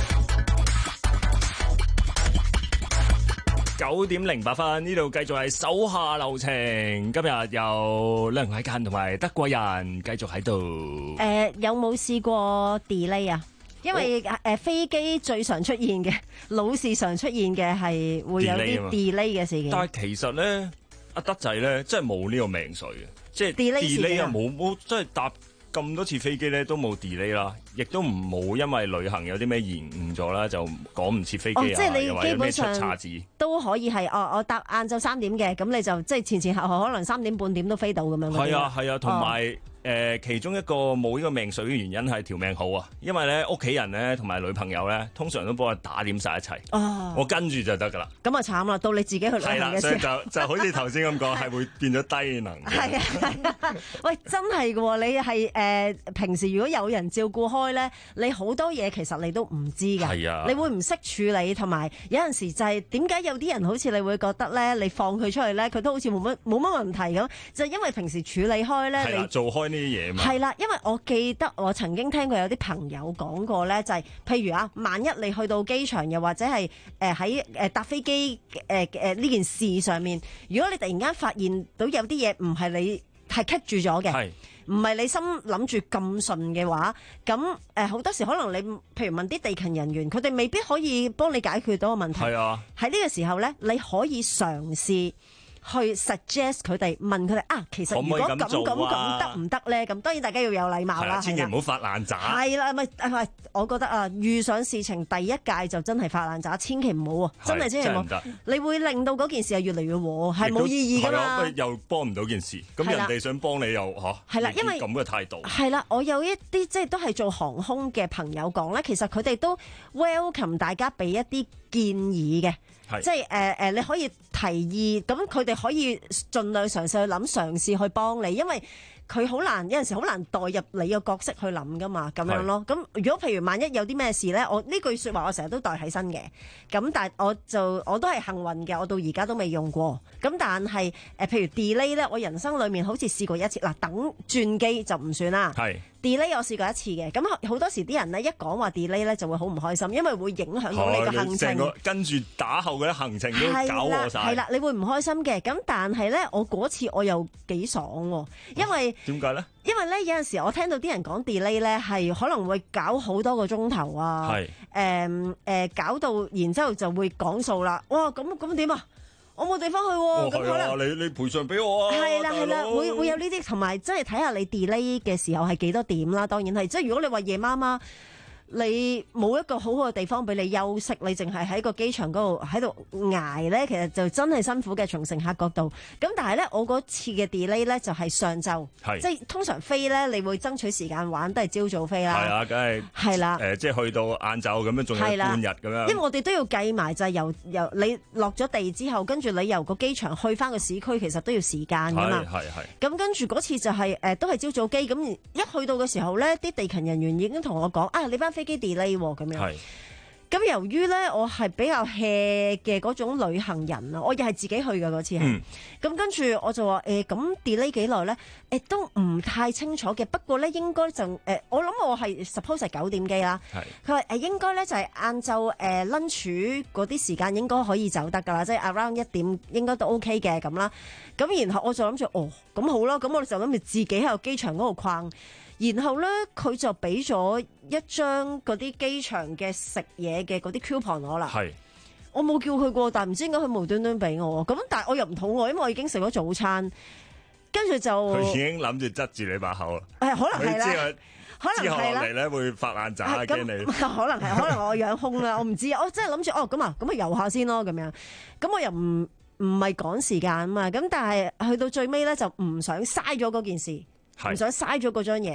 九點零八分，呢度繼續係手下留情。今日有梁偉勤同埋德國人繼續喺度。 誒、呃，有冇試過 delay 啊？因為誒、呃、飛機最常出現嘅，老是常出現嘅係會有啲 delay 嘅事件。 但係其實咧，阿德仔咧真係冇呢個命水嘅，即係 delay 啊，冇冇即係搭咁多次飛機咧都冇 delay 啦，亦都唔冇因為旅行有啲咩延誤咗啦，就趕唔切飛機啊， 哦、即係你又或者咩出岔子都可以係哦，我搭晏晝三點嘅，咁你就即係前前後後可能三點半點都飛到咁樣。 係啊係啊，同埋。 哦誒、呃，其中一個冇呢個命水嘅原因係條命好啊，因為咧屋企人咧同埋女朋友咧，通常都幫我打點晒一齊， 哦、 我跟住就得噶啦。 咁啊慘啦，到你自己去旅行嘅時候， 係啦，所以就就好似頭先咁講，係會變咗低能。 係啊係啊，喂，真係噶，你係誒、呃、平時如果有人照顧開咧，你好多嘢其實你都唔知噶， 係啊， 你會唔識處理，同埋有陣時就係點解有啲人好似你會覺得咧，你放佢出去咧，佢都好似冇乜冇乜問題咁，就係、因為平時處理開咧，你做開呢啲嘢嘛。 係啦。因為我記得我曾經聽過有啲朋友講過咧，就係、是、譬如啊，萬一你去到機場，又或者係誒喺誒搭飛機誒誒呢件事上面，如果你突然間發現到有啲嘢唔係你係棘住咗嘅，唔係你心諗住咁順嘅話，咁誒好多時可能你譬如問啲地勤人員，佢哋未必可以幫你解決到個問題。係啊，喺呢個時候咧，你可以嘗試去 suggest 佢哋問佢哋啊，其實如果咁咁咁得唔得咧？咁當然大家要有禮貌啦， 千祈唔好發爛渣。 係啦，咪係我覺得啊，遇上事情第一屆就真係發爛渣，千祈唔好啊，真係千祈唔好。你會令到嗰件事係越嚟越和，係冇意義㗎嘛。 又幫唔到件事，咁人哋想幫你又嚇， 係啦，因為咁嘅態度。 係啦，我有一啲即係都係做航空嘅朋友講咧，其實佢哋都 welcome 大家俾一啲建議嘅。即係誒誒，你可以提議，咁佢哋可以盡量嘗試去諗，嘗試去幫你，因為佢好難，有陣時好難代入你個角色去諗噶嘛，咁樣咯。咁如果譬如萬一有啲咩事咧，我呢句説話我成日都代喺身嘅。咁但係我就我都係幸運嘅，我到而家都未用過。咁但係誒，譬如 delay 咧，我人生裡面好似試過一次。嗱，等轉機就唔算啦。係。delay 我試過一次嘅，咁好多時啲人咧一講話 delay 咧就會好唔開心，因為會影響到你個行程， 個跟住打後嗰啲行程都搞禍晒。 係啦，你會唔開心嘅。咁但係咧，我嗰次我又幾爽喎，因為點解咧？ 因為咧有陣時我聽到啲人講 delay 咧係可能會搞好多個鐘頭啊，係誒誒搞到然之後就會講數啦。哇，咁咁點啊？我冇地方去喎，咁、哦、可能你你賠償俾我啊！ 係啦係啦，會會有呢啲，同埋即係睇下你 delay 嘅時候係幾多點啦。當然係，即係如果你話夜媽媽，你冇一個好好嘅地方俾你休息，你淨係喺個機場嗰度喺度捱咧，其實就真係辛苦嘅。從乘客角度，咁但係咧，我嗰次嘅 delay 咧就係上晝，即係通常飛咧，你會爭取時間玩都係朝早飛啦。 係啊，梗係係啦， 誒、呃，即係去到晏晝咁樣，仲有半日咁樣。因為我哋都要計埋就係由由你落咗地之後，跟住你由個機場去翻個市區，其實都要時間㗎嘛。係係。咁跟住嗰次就係、是、誒、呃、都係朝早機，咁一去到嘅時候咧，啲地勤人員已經同我講啊，你班飛機 delay 喎咁樣。咁由於咧，我係比較 hea 嘅嗰種旅行人啊，我又係自己去嘅嗰次係。咁、嗯、跟住我就話誒，咁、欸、delay 幾耐咧？誒、欸、都唔太清楚嘅。不過咧，應該就誒、欸，我諗我係 suppose 係九點機啦。佢話誒應該咧就係晏晝誒 lunch 嗰啲時間應該可以走得㗎啦，即係 around 一點應該都 OK 嘅咁啦。咁然後我就諗住哦，咁好啦，咁我哋就諗住自己喺個機場嗰度逛。然後咧，佢就俾咗一張嗰啲機場嘅食嘢嘅嗰啲 coupon 我啦。係，我冇叫佢過，但係唔知點解佢無端端俾我。咁但係我又唔肚餓，因為我已經食咗早餐。跟住就佢已經諗住執住你把口啦。 誒，可能係啦，可能係啦。之後嚟咧會發爛渣，驚你。 可能係，可能我養空啦，我唔知。我真係諗住哦，咁啊，咁啊遊下先咯，咁樣。咁我又唔唔係趕時間啊嘛。咁但係去到最尾咧，就唔想嘥咗嗰件事。唔想嘥咗嗰張嘢，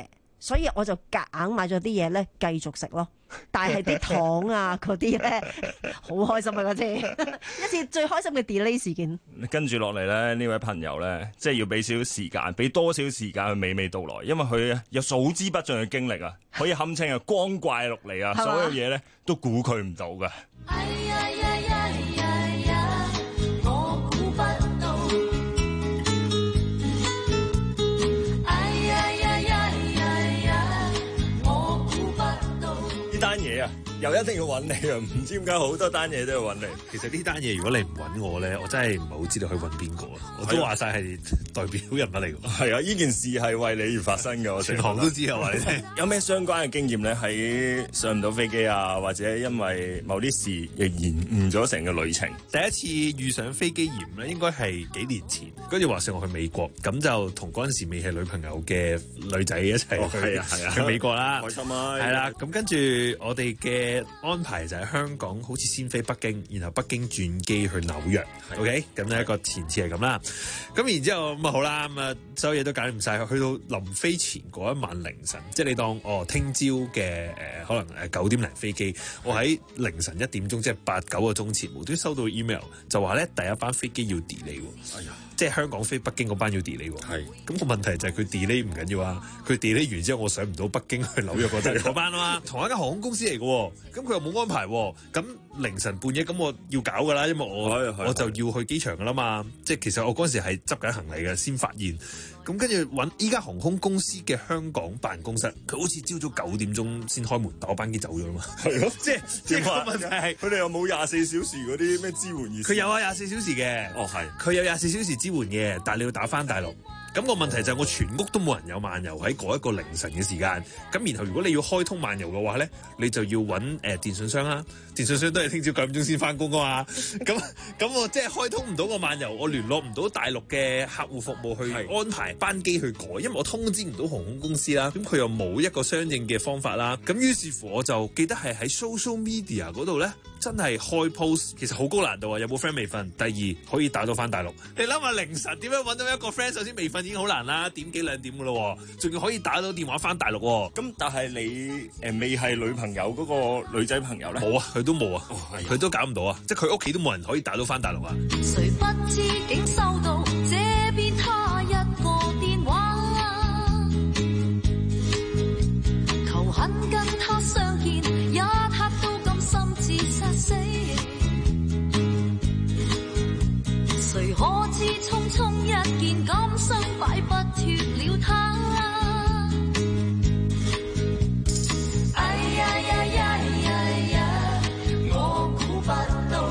所以我就夾硬買咗啲嘢咧繼續食咯。但係啲糖啊嗰啲咧好開心啊！嗰次一次最開心嘅 delay 事件。 跟住落嚟咧，呢位朋友咧，即係要俾少少時間，俾多少時間去娓娓道來，因為佢有數之不盡嘅經歷啊，可以堪稱係光怪陸離啊，所有嘢咧都估佢唔到㗎。 哎呀呀呀呀呀，我估不到。哎呀呀呀呀呀，我估不到。 呢單嘢啊，又一定要揾你啊！唔知點解好多單嘢都要揾你。 其實呢單嘢如果你唔揾我咧，我真係唔係好知道去揾邊個啊！我都話晒係代表人物嚟㗎。 係啊，呢件事係為你而發生嘅，我全行都知啊！話你聽， 有咩相關嘅經驗咧？喺上唔到飛機啊，或者因為某啲事亦延誤咗成個旅程。 第一次遇上飛機炎咧，應該係幾年前。跟住話說我去美國，咁就同嗰陣時未係女朋友嘅女仔一齊去， 係啊係啊， 去美國啦， 開心啊！ 係啦，咁跟住我哋嘅安排就喺香港，好似先飛北京，然後北京轉機去紐約。OK， 咁呢一個前次係咁啦。咁然之後咁啊好啦，咁啊所有嘢都搞掂晒，去到臨飛前嗰一晚凌晨，即係你當哦聽朝嘅誒可能誒九點零飛機，我喺凌晨一點鐘，即係八九個鐘前，無端收到 email 就話咧第一班飛機要 delay 喎。哎呀！即係香港飛北京嗰班要 delay 喎。係。咁個問題就係佢 delay 唔緊要啊，佢 delay 完之後我上唔到北京去紐約嗰陣嗰班啊嘛，同一間航空公司嚟嘅喎，咁佢又冇安排喎，咁凌晨半夜咁我要搞㗎啦，因為我我就要去機場㗎啦嘛，即係其實我嗰陣時係執緊行李嘅，先發現。咁跟住揾依家航空公司嘅香港辦公室，佢好似朝早九點鐘先開門，但我班機走咗啦嘛。係咯，即係即係個問題係佢哋有冇廿四小時嗰啲咩支援熱線？ 佢有啊，廿四小時嘅。哦，係。佢有廿四小時支援嘅，但係你要打返大陸。咁個問題就係我全屋都冇人有漫遊喺嗰一個凌晨嘅時間，咁然後如果你要開通漫遊嘅話咧，你就要揾誒、呃、電信商啦，電信商都係聽朝九點鐘先翻工噶嘛，咁咁我即係開通唔到個漫遊，我聯絡唔到大陸嘅客戶服務去安排班機去改，因為我通知唔到航空公司啦，咁佢又冇一個相應嘅方法啦，咁於是乎我就記得係喺 social media 嗰度咧，真係開 post， 其實好高難度啊！有冇 friend 未瞓？第二可以打到翻大陸，你諗下凌晨點樣揾到一個 friend？首先未瞓已經好難啦，點幾兩點噶咯，仲要可以打到電話翻大陸。 咁但係你誒未係女朋友嗰個女仔朋友咧？ 冇啊，佢都冇啊，佢、哦、都搞唔到啊，即係佢屋企都冇人可以打到翻大陸啊。 誰不知竟收到這邊他一個電話，求肯跟他相見，一刻都甘心自殺死。誰可知匆匆一見，今生擺不脫了他。哎呀呀呀呀呀，我估不到。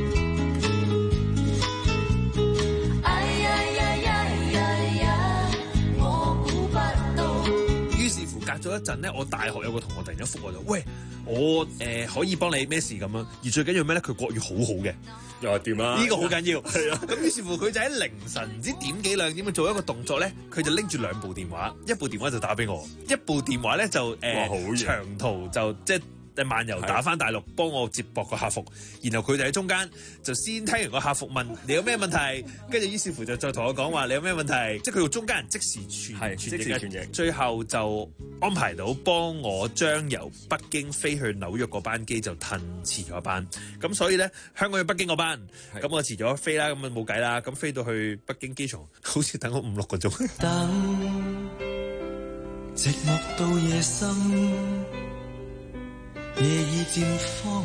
哎呀呀呀呀呀，我估不到。 於是乎隔咗一陣咧，我大學有個同學突然間覆我就，喂，我誒、呃、可以幫你咩事咁樣？而最緊要咩咧？佢國語好好嘅。 又係掂啦， 呢個好緊要。係啊，咁於是乎佢就喺凌晨唔知點幾兩點去做一個動作咧，佢就拎住兩部電話，一部電話就打俾我，一部電話咧就誒、呃、長途就即係漫遊打翻大陸，幫我接駁個客服，然後佢哋喺中間就先聽完個客服問你有咩問題，跟住於是乎就再同我講話你有咩問題，即係佢用中間人即時傳傳譯嘅，最後就安排到幫我將由北京飛去紐約嗰班機就褪遲咗班，咁所以咧香港去北京嗰班，咁我遲咗飛啦，咁啊冇計啦，咁飛到去北京機場，好似等咗五六個鐘。 等寂寞到夜深。夜已漸荒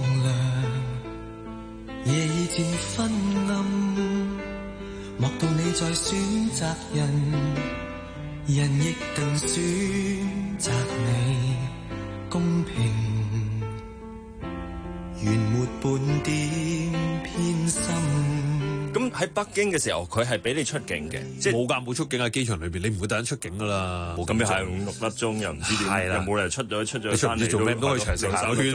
涼，夜已漸昏暗，莫道你在選擇人，人亦定選擇你，公平，原沒半點偏心。 咁喺北京嘅時候，佢係俾你出境嘅，即係冇㗎，冇出境喺機場裏邊，你唔會突然出境㗎啦。 咁又係五六粒鐘，又唔知點，又冇理由出咗出咗。 你出唔知做咩都可以長城行個圈。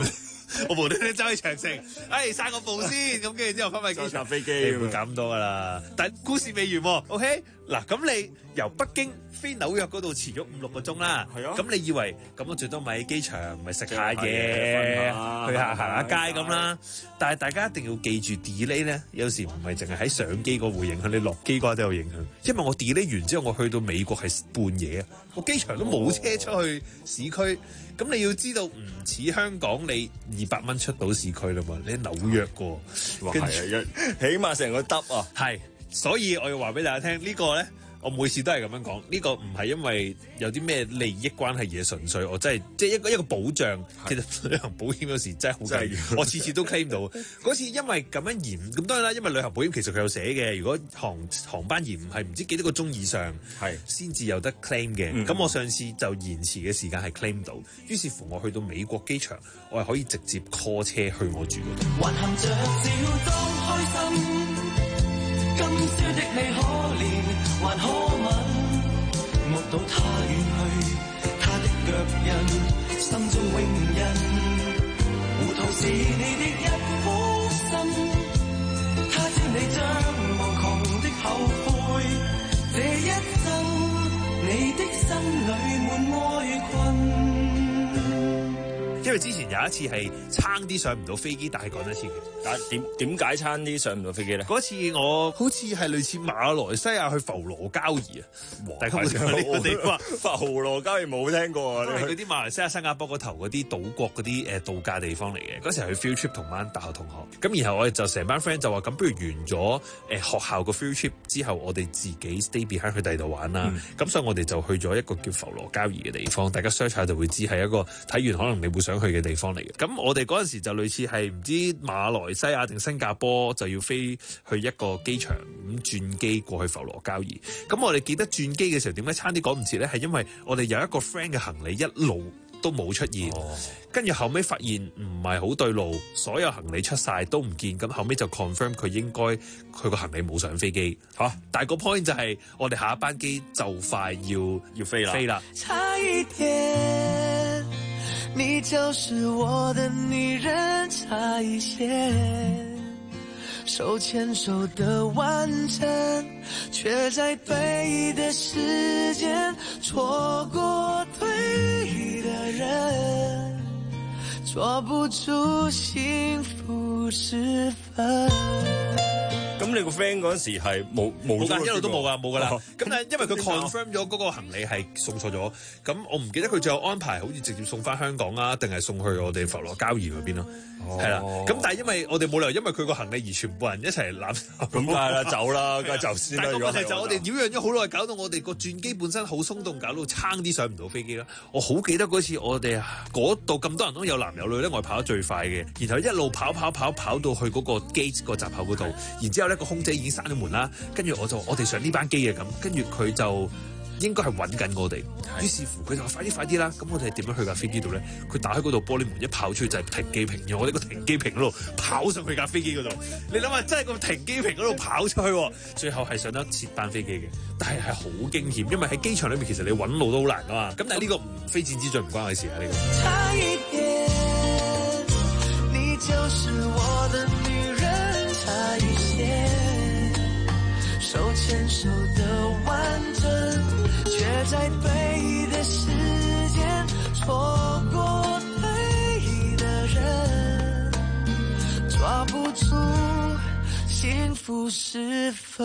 我無端端走去長城，哎散個步先，咁跟住之後翻返機場搭飛機，會咁多噶啦。但係故事未完 ，OK？嗱，咁你由北京飛紐約嗰度遲咗五六個鐘啦，係啊。咁你以為咁我最多咪喺機場咪食下嘢，去下行下街咁啦。但係大家一定要記住 delay 咧，有時唔係淨係喺上機嗰會影響，你落機嗰下都有影響。因為我 delay 完之後，我去到美國係半夜啊，個機場都冇車出去市區。咁你要知道唔似香港你二百蚊出到市區啦嘛，你喺紐約個，哇係啊，一起碼成個得啊，係，所以我要話俾大家聽，呢個咧，我每次都係咁樣講，呢個唔係因為有啲咩利益關係而純粹我真係即係一個一個保障。其實旅行保險有時真係好貴，我次次都 claim 到。嗰次因為咁樣延，咁當然啦，因為旅行保險其實佢有寫嘅，如果航航班延誤係唔知幾多個鐘以上，係先至有得 claim 嘅。咁、嗯、我上次就延遲嘅時間係 claim 到，於是乎我去到美國機場，我係可以直接 call 車去我住嗰度。還含着笑當開心，今宵的你可憐還可吻。目睹他遠去，他的腳印，心中永印。糊塗是你的一顆心，他朝你將無窮的後悔。這一生，你的心裏滿哀困。因為之前有一次係差啲上唔到飛機，但係講一次嘅。但係點點解差啲上唔到飛機咧？嗰次我好似係類似馬來西亞去浮羅交怡啊！大家冇聽過呢個地方？浮羅交怡冇聽過啊！係嗰啲馬來西亞、新加坡嗰頭嗰啲島國嗰啲誒度假地方嚟嘅。嗰時係去 field trip 同班大學同學，咁然後我哋就成班 friend 就話：咁不如完咗誒學校個 field trip 之後，我哋自己 stay behind 去第二度玩啦。咁、嗯、所以我哋就去咗一個叫浮羅交怡嘅地方。大家 search 下就會知係一個睇完可能你會想去嘅地方嚟嘅。咁我哋嗰陣時就類似係唔知馬來西亞定新加坡就要飛去一個機場咁轉機過去浮羅交怡。咁我哋記得轉機嘅時候點解差啲趕唔切咧？係因為我哋有一個 friend 嘅行李一路都冇出現，跟、哦、住後尾發現唔係好對路，所有行李出晒都唔見，咁後尾就 confirm 佢應該佢個行李冇上飛機嚇、啊。但係個 point 就係我哋下一班機就快要要飛啦，飛啦。差一點，你就是我的女人，差一些，手牽手的完整，卻在對的時間錯過對的人，抓不住幸福時分。咁你個 friend 嗰陣時係冇冇㗎，一路都冇㗎，冇㗎啦。咁但係因為佢 confirm 咗嗰個行李係送錯咗，咁我唔記得佢最後安排好似直接送翻香港啊，定係送去我哋浮羅交怡嗰邊咯。係啦，咁但係因為我哋冇理由因為佢個行李而全部人一齊攬，咁梗係啦，走啦，梗係走先啦。但係個問題就我哋擾攘咗好耐，搞到我哋個轉機本身好鬆動，搞到差啲上唔到飛機啦。我好記得嗰次我哋嗰度咁多人都有男有女咧，我係跑得最快嘅，然後一路跑跑跑跑到去嗰個 gate 個閘口嗰度，然之後咧個空姐已經閂咗門啦，跟住我就我哋上呢班機嘅咁，跟住佢就應該係揾緊我哋，於是乎佢就話快啲快啲啦！咁我哋係點樣去架飛機度咧？佢打開嗰度玻璃門一跑出去就係停機坪，然後我哋個停機坪嗰度跑上去架飛機嗰度。你諗下，真係個停機坪嗰度跑出去，最後係上得切班飛機嘅，但係係好驚險，因為喺機場裏面其實你揾路都好難噶嘛。咁但係呢個唔非戰之罪唔關我事啊！呢、這個。差一點，你就是我的女人，差一些，手牽手的完整，卻在對的時間錯過對的人，抓不住幸福時分。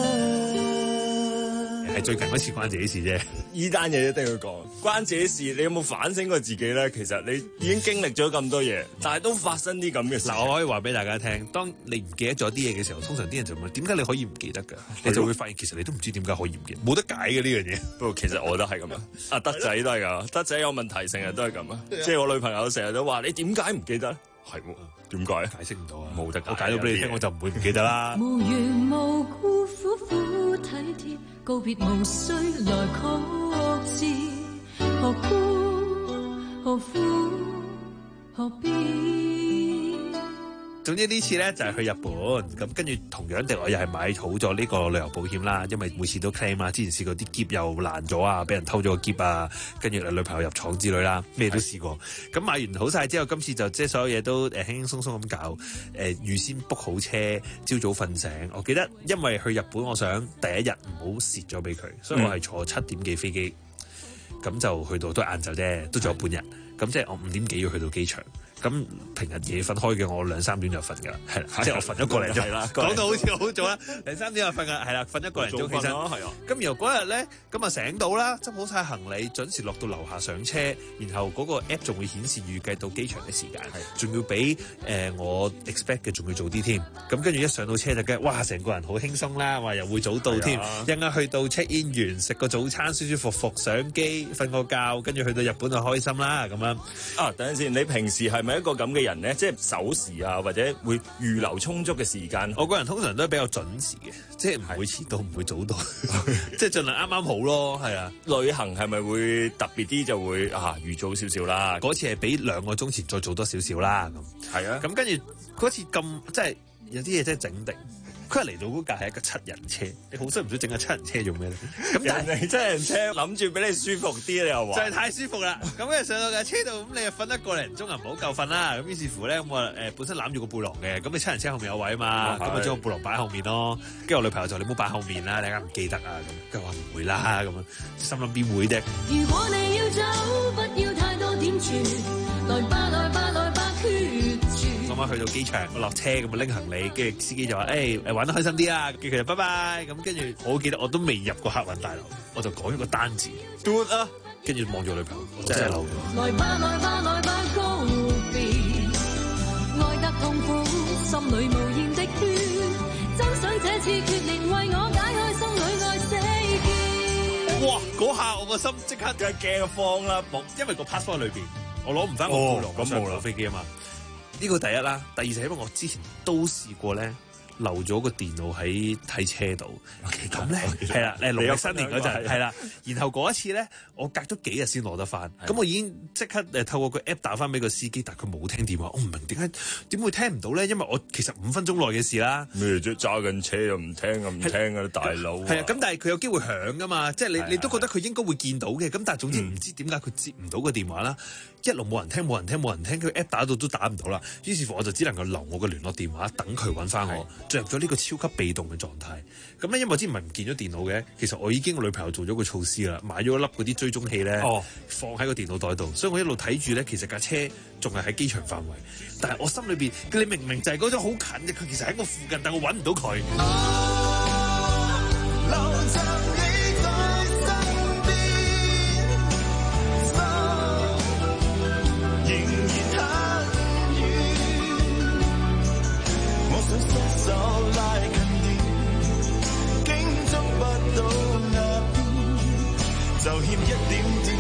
係最近嗰次關自己事啫，呢單嘢一定要講。關自己事，你有冇反省過自己咧？其實你已經經歷咗咁多嘢，但係都發生啲咁嘅事。嗱，我可以話俾大家聽，當你唔記得咗啲嘢嘅時候，通常啲人就問：點解你可以唔記得㗎？你就會發現其實你都唔知點解可以唔記得，冇得解嘅呢樣嘢。不過其實我覺得係咁啊，阿德仔都係㗎，德仔有問題成日都係咁啊。即係我女朋友成日都話：你點解唔記得？係喎，點解？解釋唔到啊，冇得解。我解到俾你聽，我就唔會唔記得啦。無緣無故苦苦體貼，告別無需來曲折，何故何苦何必？ 總之呢次咧就係去日本，咁跟住同樣地我又係買好咗呢個旅遊保險啦，因為每次都 claim 啊，之前試過啲篋又爛咗啊，俾人偷咗個篋啊，跟住女朋友入廠之類啦，咩都試過。咁買完好晒之後，今次就即係所有嘢都誒輕輕鬆鬆咁搞，誒、呃、預先 book 好車，朝早瞓醒。我記得因為去日本，我想第一日唔好蝕咗俾佢，所以我係坐七點幾飛機，咁、嗯、就去到都係晏晝啫，都仲有半日。咁即係我五點幾要去到機場。咁平日夜瞓開嘅，我兩三點就瞓㗎啦，係啦，即係我瞓咗個零鐘。係啦，講到好似好早啦，兩三點就瞓㗎，係啦，瞓一個零鐘起身。係啊。咁然後嗰日咧，咁啊醒到啦，執好晒行李，準時落到樓下上車，然後嗰個 app 仲會顯示預計到機場嘅時間，係，仲要比誒、呃、我 expect 嘅仲要早啲添。咁跟住一上到車就嘅，哇！成個人好輕鬆啦，話又會早到添，一陣間去到 check in 完，食個早餐，舒舒服服上機，瞓個覺，跟住去到日本就開心啦，咁樣。 啊，等陣先，你平時係咪一個咁嘅人咧？即係守時啊，或者會預留充足嘅時間？ 我個人通常都係比較準時嘅，即係唔會遲到，唔會早到，即係盡量啱啱好咯。係啊， 旅行係咪會特別啲就會啊預早少少啦？ 嗰次係比兩個鐘前再早多少少啦。咁係啊，咁跟住嗰次咁即係有啲嘢真係整定。佢一嚟到嗰架係一個七人車，你好想唔想整架七人車做咩咧？咁但係七人車諗住俾你舒服啲，你又話就係太舒服啦。咁跟住上到架車度，咁你又瞓一個零鐘又唔好夠瞓啦。咁於是乎咧，咁我誒本身攬住個背囊嘅，咁你七人車後面有位啊嘛，咁啊將個背囊擺喺後面咯。跟住我女朋友就你唔好擺後面啦，你啱唔記得啊咁。跟住我話唔會啦咁樣，心諗邊會啫？ 如果你要走，不要太多點住，來吧來吧來吧決絕。 咁啊去到機場，我落車咁啊拎行李，跟住司機就話誒誒玩得開心啲啊，跟住佢就拜拜。咁跟住我好記得我都未入過客運大樓，我就講咗個單字 do it 啊，跟住望住我女朋友，我真係嬲咗。 來吧來吧來吧告別，愛得痛苦，心裏無言的血，真想這次決定為我解開心裏愛死結。 哇！嗰下我個心即刻嘅驚慌啦，因為個 passport 裏邊我攞唔翻我背囊，咁冇啦飛機啊嘛。呢個第一啦，第二就係因為我之前都試過咧。留咗個電腦喺喺車度，咁咧係啦，誒農曆新年嗰陣係啦，然後嗰一次咧，我隔咗幾日先攞得翻，咁我已經即刻誒透過個 app 打翻俾個司機，但係佢冇聽電話，我唔明點解點會聽唔到咧？因為我其實五分鐘內嘅事啦。 咩啫？揸緊車又唔聽啊，唔聽啊，大佬。 係啊，咁但係佢有機會響噶嘛，即係你你都覺得佢應該會見到嘅，咁但係總之唔知點解佢接唔到個電話啦，一路冇人聽冇人聽冇人聽，佢 app 打到都打唔到啦，於是乎我就只能夠留我個聯絡電話等佢揾翻我。進入咗呢個超級被動嘅狀態，咁咧因為我之前唔係唔見咗電腦嘅，其實我已經我女朋友做咗個措施啦，買咗一粒嗰啲追蹤器咧，哦、放喺個電腦袋度，所以我一路睇住咧，其實架車仲係喺機場範圍，但係我心裏邊，你明明就係嗰種好近嘅，佢其實喺我附近，但我揾唔到佢。 就欠一點點，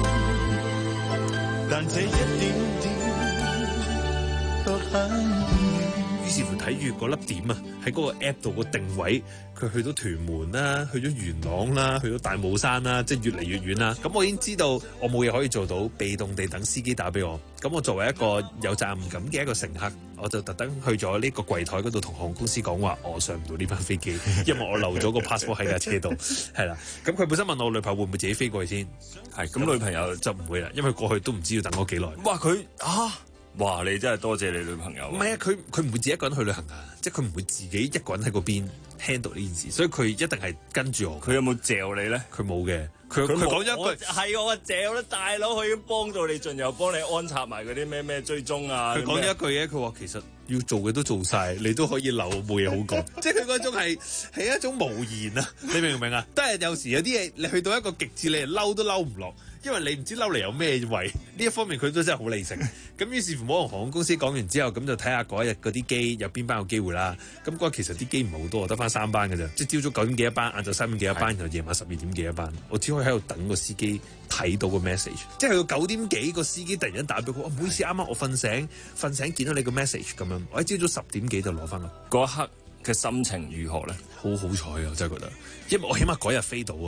但這一點點都很遠。 於是乎睇住嗰粒點啊，喺嗰個 app 度個定位，佢去到屯門啦，去咗元朗啦，去到大帽山啦，即係越嚟越遠啦。咁我已經知道我冇嘢可以做到，被動地等司機打俾我。咁我作為一個有責任感嘅一個乘客，我就特登去咗呢個櫃台嗰度同航空公司講話，我上唔到呢班飛機，因為我留咗個 passport 喺架車度。係啦，咁佢本身問我女朋友會唔會自己飛過去先？係，咁女朋友就唔會啦，因為過去都唔知要等我幾耐。 哇！佢啊！哇！你真係多謝你女朋友。 唔係啊，佢佢唔會自己一個人去旅行啊，即係佢唔會自己一個人喺嗰邊 handle 呢件事，所以佢一定係跟住我。 佢有冇嚼你咧？ 佢冇嘅。佢佢講咗一句係我嚼啦，大佬佢已經幫到你盡，又幫你安插埋嗰啲咩咩追蹤啊。 佢講咗一句嘢，佢話其實要做嘅都做晒，你都可以留，冇嘢好講。即係佢嗰種係係一種無言啊！你明唔明啊？都係有時有啲嘢你去到一個極致，你係嬲都嬲唔落。因為你唔知嬲嚟有咩位，呢一方面佢都真係好理性。咁於是乎，我同航空公司講完之後，咁就睇下嗰日嗰啲機有邊班有機會啦。咁嗰日其實啲機唔係好多，得翻三班嘅啫。即係朝早九點幾一班，晏晝三點幾一班，然後夜晚十二點幾一班。我只可以喺度等個司機睇到個 message。即係去到九點幾，個司機突然間打俾我，唔好意思，啱啱我瞓醒，瞓醒見到你個 message 咁樣。我喺朝早十點幾就攞翻啦。 嗰一刻嘅心情如何咧？ 好好彩啊！我真係覺得，因為我起碼嗰日飛到啊。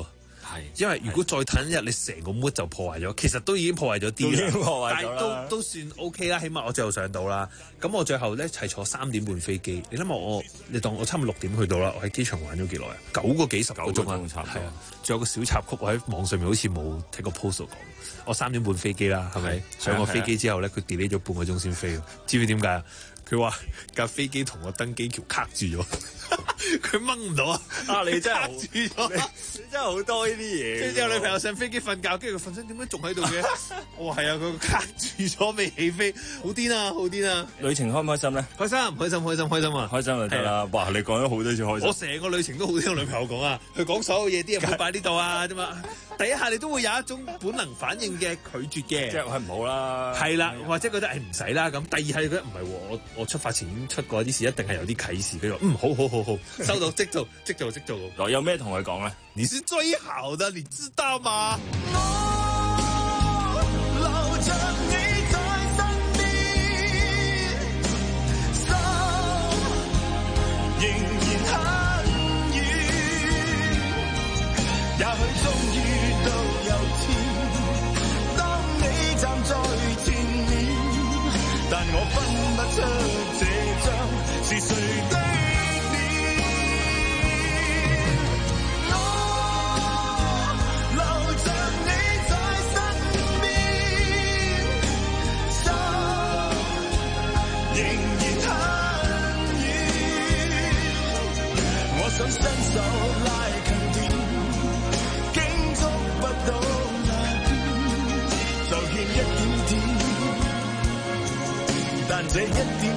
因為如果再褪一日，你成個 mood 就破壞咗，其實都已經破壞咗啲啦，但係都都算 OK 啦，起碼我最後上到啦。咁我最後咧係坐三點半飛機，你諗下我，你當我差唔多六點去到啦，我喺機場玩咗幾耐啊？九個幾十個鐘啊，係啊，仲有個小插曲，我喺網上面好似冇睇個 post 講，我三點半飛機啦，係咪？上個飛機之後咧，佢 delay 咗半個鐘先飛，知唔知點解啊？佢話架飛機同個登機橋卡住咗，佢掹唔到啊！ 啊，你真係住咗， 你真係好多呢啲嘢。 跟住之後女朋友上飛機瞓覺，跟住佢瞓醒點解仲喺度嘅？我話係啊，佢卡住咗未起飛，好癲啊，好癲啊！ 旅程開唔開心咧？ 開心，開心，開心，開心啊！ 開心就得啦。哇，你講咗好多次開心。 我成個旅程都好聽我女朋友講啊，佢講所有嘢啲人唔好擺呢度啊啫嘛。第一下你都會有一種本能反應嘅拒絕嘅， 即係係唔好啦。 係啦，或者覺得誒唔使啦咁。第二下你覺得唔係喎，我我出發前已經出過啲事，一定係有啲啟示。佢話嗯，好好好好，收到即做即做即做。 嗱，有咩同佢講咧？ 你是最好的，你知道嗎？ 也許終於都有天，當你站在前面，但我分不出這張是誰的臉。我留着你在身邊，手仍然很遠，我想伸手拉近。到那邊就欠一點點，但這一點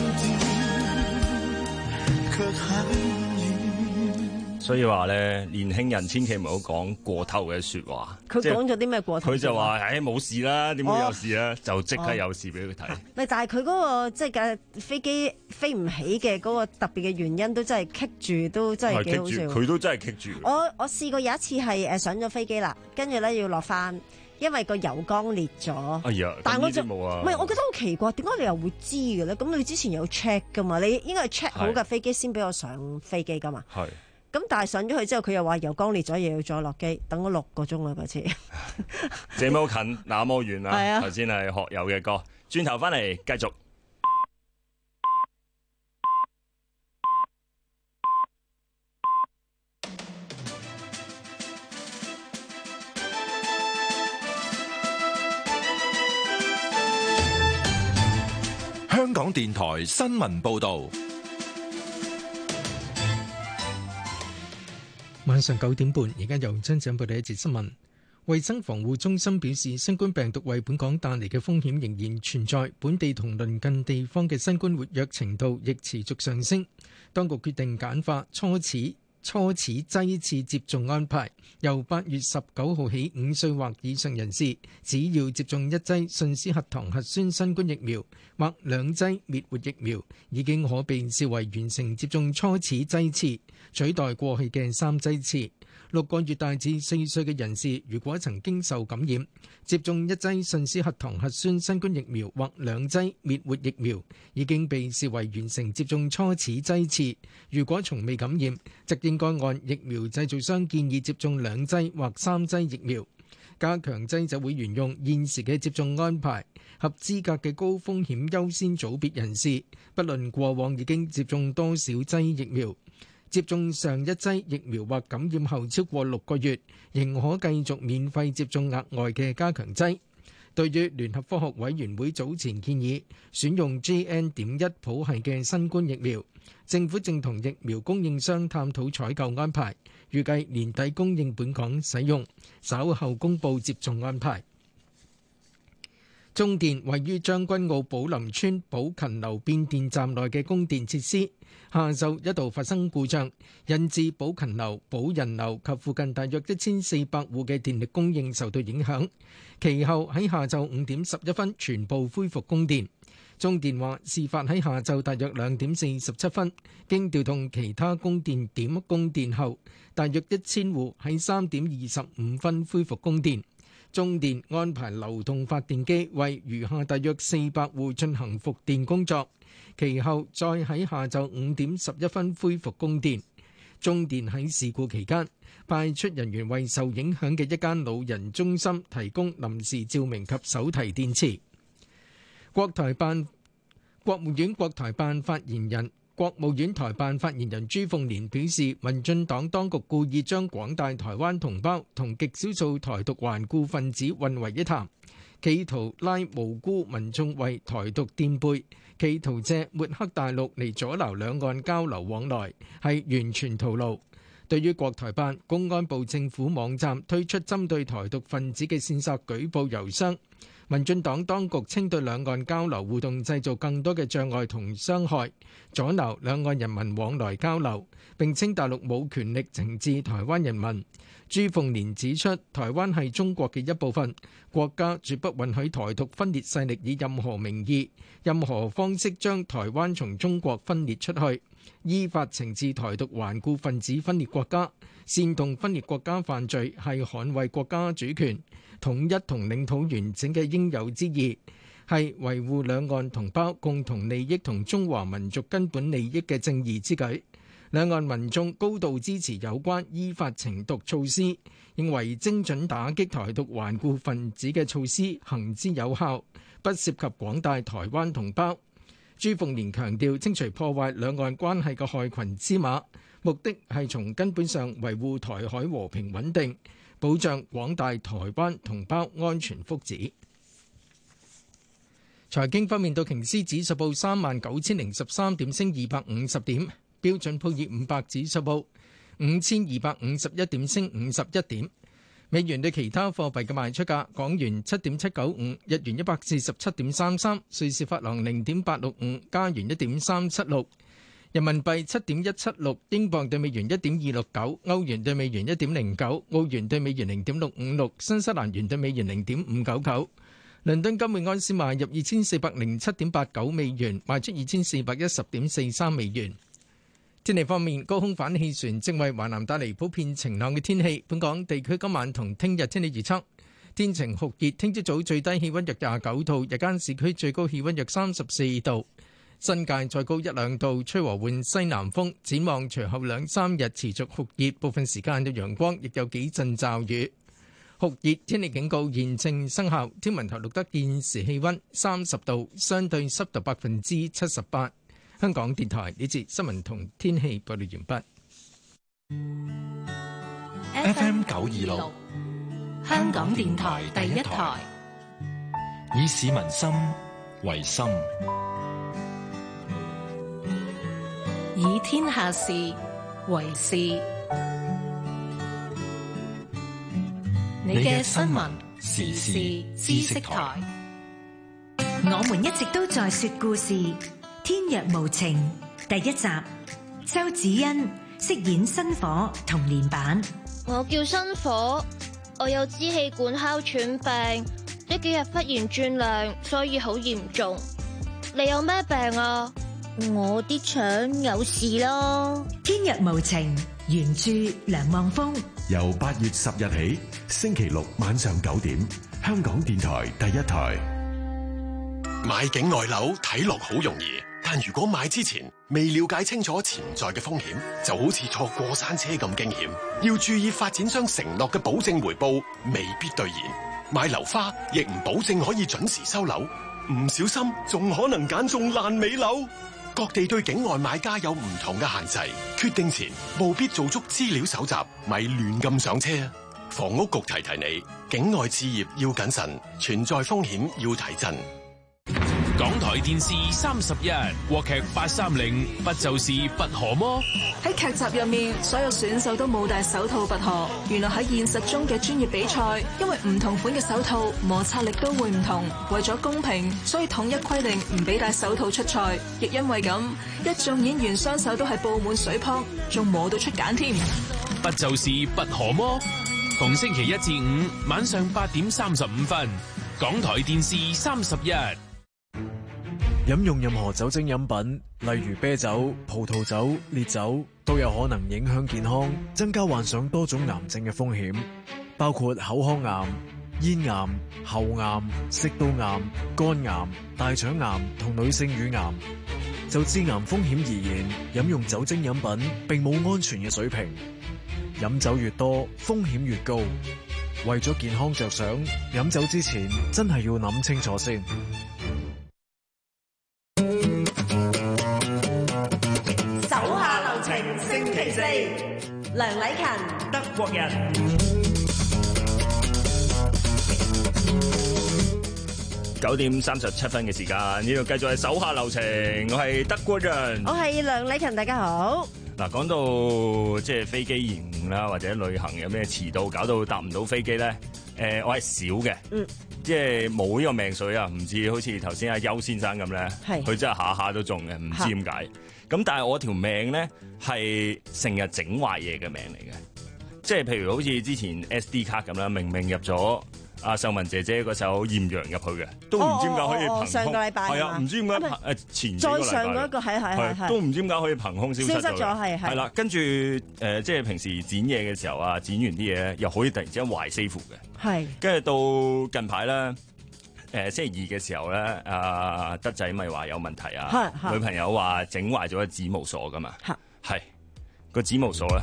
點卻很遠。 所以話咧，年輕人千祈唔好講過頭嘅説話。 佢講咗啲咩過頭？ 佢就話：唉，冇事啦，點會有事啊？哦、就即刻有事俾佢睇。 但係佢嗰個即係架飛機飛唔起嘅嗰個特別嘅原因，都真係棘住，都真係幾好笑。 佢都真係棘住。 我我試過有一次係誒上咗飛機啦，跟住咧要落翻，因為個油缸裂咗。 哎呀， 但我就冇啊。 唔係，我覺得好奇怪，點解你又會知嘅咧？咁你之前有 check 噶嘛？你應該係 check 好架飛機先俾我上飛機噶嘛？ 係。 咁但係上咗去之後，佢又話油缸裂咗，又要再落機，等咗六個鐘啦嗰次。 這麼近，那麼遠啊！ 係啊， 頭先係學友嘅歌，轉頭翻嚟繼續。 香港電台新聞報導。 晚上九點半，而家由張長報道一節新聞。衛生防護中心表示，新冠病毒為本港帶嚟嘅風險仍然存在，本地同鄰近地方嘅新冠活躍程度亦持續上升。當局決定簡化初始初始劑次接種安排，由八月十九號起，五歲或以上人士只要接種一劑信使核糖核酸新冠疫苗或兩劑滅活疫苗，已經可被視為完成接種初始劑次，取代過去嘅三劑次。六個月大至四歲嘅人士，如果曾經受感染，接種一劑信使核糖核酸新冠疫苗或兩劑滅活疫苗，已經被視為完成接種初始劑次。如果從未感染，則應該按疫苗製造商建議接種兩劑或三劑疫苗。加強劑就會沿用現時嘅接種安排，合資格嘅高風險優先組別人士，不論過往已經接種多少劑疫苗，接種上一劑疫苗或感染後超過六個月，仍可繼續免費接種額外嘅加強劑。對於聯合科學委員會早前建議選用 J N 點一譜系嘅新冠疫苗，政府正同疫苗供應商探討採購安排，預計年底供應本港使用，稍後公佈接種安排。中電位於將軍澳寶林村寶勤樓變電站內嘅供電設施，下晝一度發生故障，引致寶勤樓、寶仁樓及附近大約一千四百戶嘅電力供應受到影響。其後喺下晝五點十一分全部恢復供電。中電話事發喺下晝大約兩點四十七分，經調動其他供電點供電後，大約一千戶喺三點二十五分恢復供電。中電安排流動發電機為餘下大約四百戶進行復電工作，其後再喺下晝五點十一分恢復供電。 中電喺事故期間派出人員為受影響嘅一間老人中心提供臨時照明及手提電池。國台辦國務院國台辦發言人國務院台辦發言人朱鳳蓮表示，民進黨當局故意將廣大台灣同胞同極少數台獨頑固分子混為一談，企圖拉無辜民眾為台獨墊背，企圖借抹黑大陸嚟阻撓兩岸交流往來，係完全徒勞。對於國台辦、公安部、政府網站推出針對台獨分子嘅線索舉報郵箱，民進黨當局稱對兩岸交流互動製造更多嘅障礙同傷害，阻撓兩岸人民往來交流，並稱大陸冇權力懲治台灣人民。朱鳳蓮指出，台灣係中國嘅一部分，國家絕不允許台獨分裂勢力以任何名義、任何方式將台灣從中國分裂出去，依法懲治台獨頑固分子分裂國家、煽動分裂國家犯罪，係捍衛國家主權、統一同領土完整嘅應有之義，係維護兩岸同胞共同利益同中華民族根本利益嘅正義之舉。兩岸民眾高度支持有關依法懲獨措施，認為精準打擊台獨頑固分子嘅措施行之有效，不涉及廣大台灣同胞。朱鳳蓮強調，清除破壞兩岸關係嘅害群之馬，目的係從根本上維護台海和平穩定，保障廣大台灣同胞安全福祉。財經方面，道瓊斯指數報三萬九千零十三點，升二百五十點。標準普爾五百指數報五千二百五十一點，升五十一點。美元對其他貨幣嘅賣出價：港元七點七九五，日元一百四十七點三三，瑞士法郎零點八六五，加元一點三七六，人民幣七點一七六，英鎊對美元一點二六九，歐元對美元一點零九，澳元對美元零點六五六，新西蘭元對美元零點五九九。倫敦金每安士賣入二千四百零七點八九美元，賣出二千四百一十點四三美元。天氣方面，高空反氣旋正為華南帶嚟普遍晴朗嘅天氣。本港地區今晚同聽日天氣預測：天晴酷熱，聽朝早最低氣溫約廿九度，日間市區最高氣溫約三十四度，新界再高一兩度，吹和緩西南風。展望隨後兩三日持續酷熱，部分時間有陽光，亦有幾陣驟雨。酷熱天氣警告現正生效。天文台錄得現時氣溫三十度，相對濕度百分之七十八。香港電台呢節新聞同天氣報道完畢。F M 九二六， 香港電台第一台， 以市民心為心， 以天下事為事。你嘅新聞時事知識台， 我們一直都在說故事。天若無情第一集，周子欣飾演新火童年版。 我叫新火，我有支氣管哮喘病，呢幾日忽然轉涼，所以好嚴重。你有咩病啊？我啲腸有事咯。 天若無情，原著梁望峰。 由八月十日起，星期六晚上九點，香港電台第一台。買境外樓睇落好容易，但如果買之前未了解清楚潛在嘅風險，就好似坐過山車咁驚險。要注意發展商承諾嘅保證回報未必兌現，買樓花亦唔保證可以準時收樓，唔小心仲可能揀中爛尾樓。各地對境外買家有唔同嘅限制，決定前務必做足資料搜集，咪亂咁上車。房屋局提提你，境外置業要謹慎，存在風險要提振。 港台電視三十一國劇八三零，不就是拔河麼？ 喺劇集入面，所有選手都冇戴手套拔河。原來喺現實中嘅專業比賽，因為唔同款嘅手套摩擦力都會唔同，為咗公平，所以統一規定唔俾戴手套出賽。亦因為咁，一眾演員雙手都係布滿水泡，仲磨到出繭添。 不就是拔河麼？逢星期一至五晚上八點三十五分，港台電視三十一。 飲用任何酒精飲品，例如啤酒、葡萄酒、烈酒，都有可能影響健康，增加患上多種癌症嘅風險，包括口腔癌、咽癌、喉癌、食道癌、肝癌、大腸癌同女性乳癌。 就致癌風險而言，飲用酒精飲品並冇安全嘅水平。飲酒越多，風險越高。為咗健康着想，飲酒之前真係要諗清楚先。 手下留情，星期四，梁禮勤，德國人。 九點三十七分嘅時間，呢度繼續係手下留情，我係德國人， 我係梁禮勤，大家好。 嗱，講到即係飛機延誤啦，或者旅行有咩遲到，搞到搭唔到飛機咧，誒、呃，我係少嘅，嗯，即係冇呢個命水啊，唔似好似頭先阿邱先生咁咧，係，佢真係下下都中嘅，唔知點解。咁但係我條命咧係成日整壞嘢嘅命嚟嘅，即係譬如好似之前 S D 卡咁啦，明明入咗阿秀文姐姐嗰首豔陽入去嘅，都唔知點解可以憑空。哦哦哦、上個禮拜係啊，唔知點解誒前幾個禮拜再上嗰一個係係係係，都唔知點解可以憑空消失咗。消失咗係係。係啦，跟住誒、呃，即係平時剪嘢嘅時候啊，剪完啲嘢又可以突然之間壞 save 嘅。係。跟住到近排咧，誒、呃、星期二嘅時候咧，阿、呃、德仔咪話有問題啊，女朋友話整壞咗個指模鎖噶嘛，係個指模鎖咧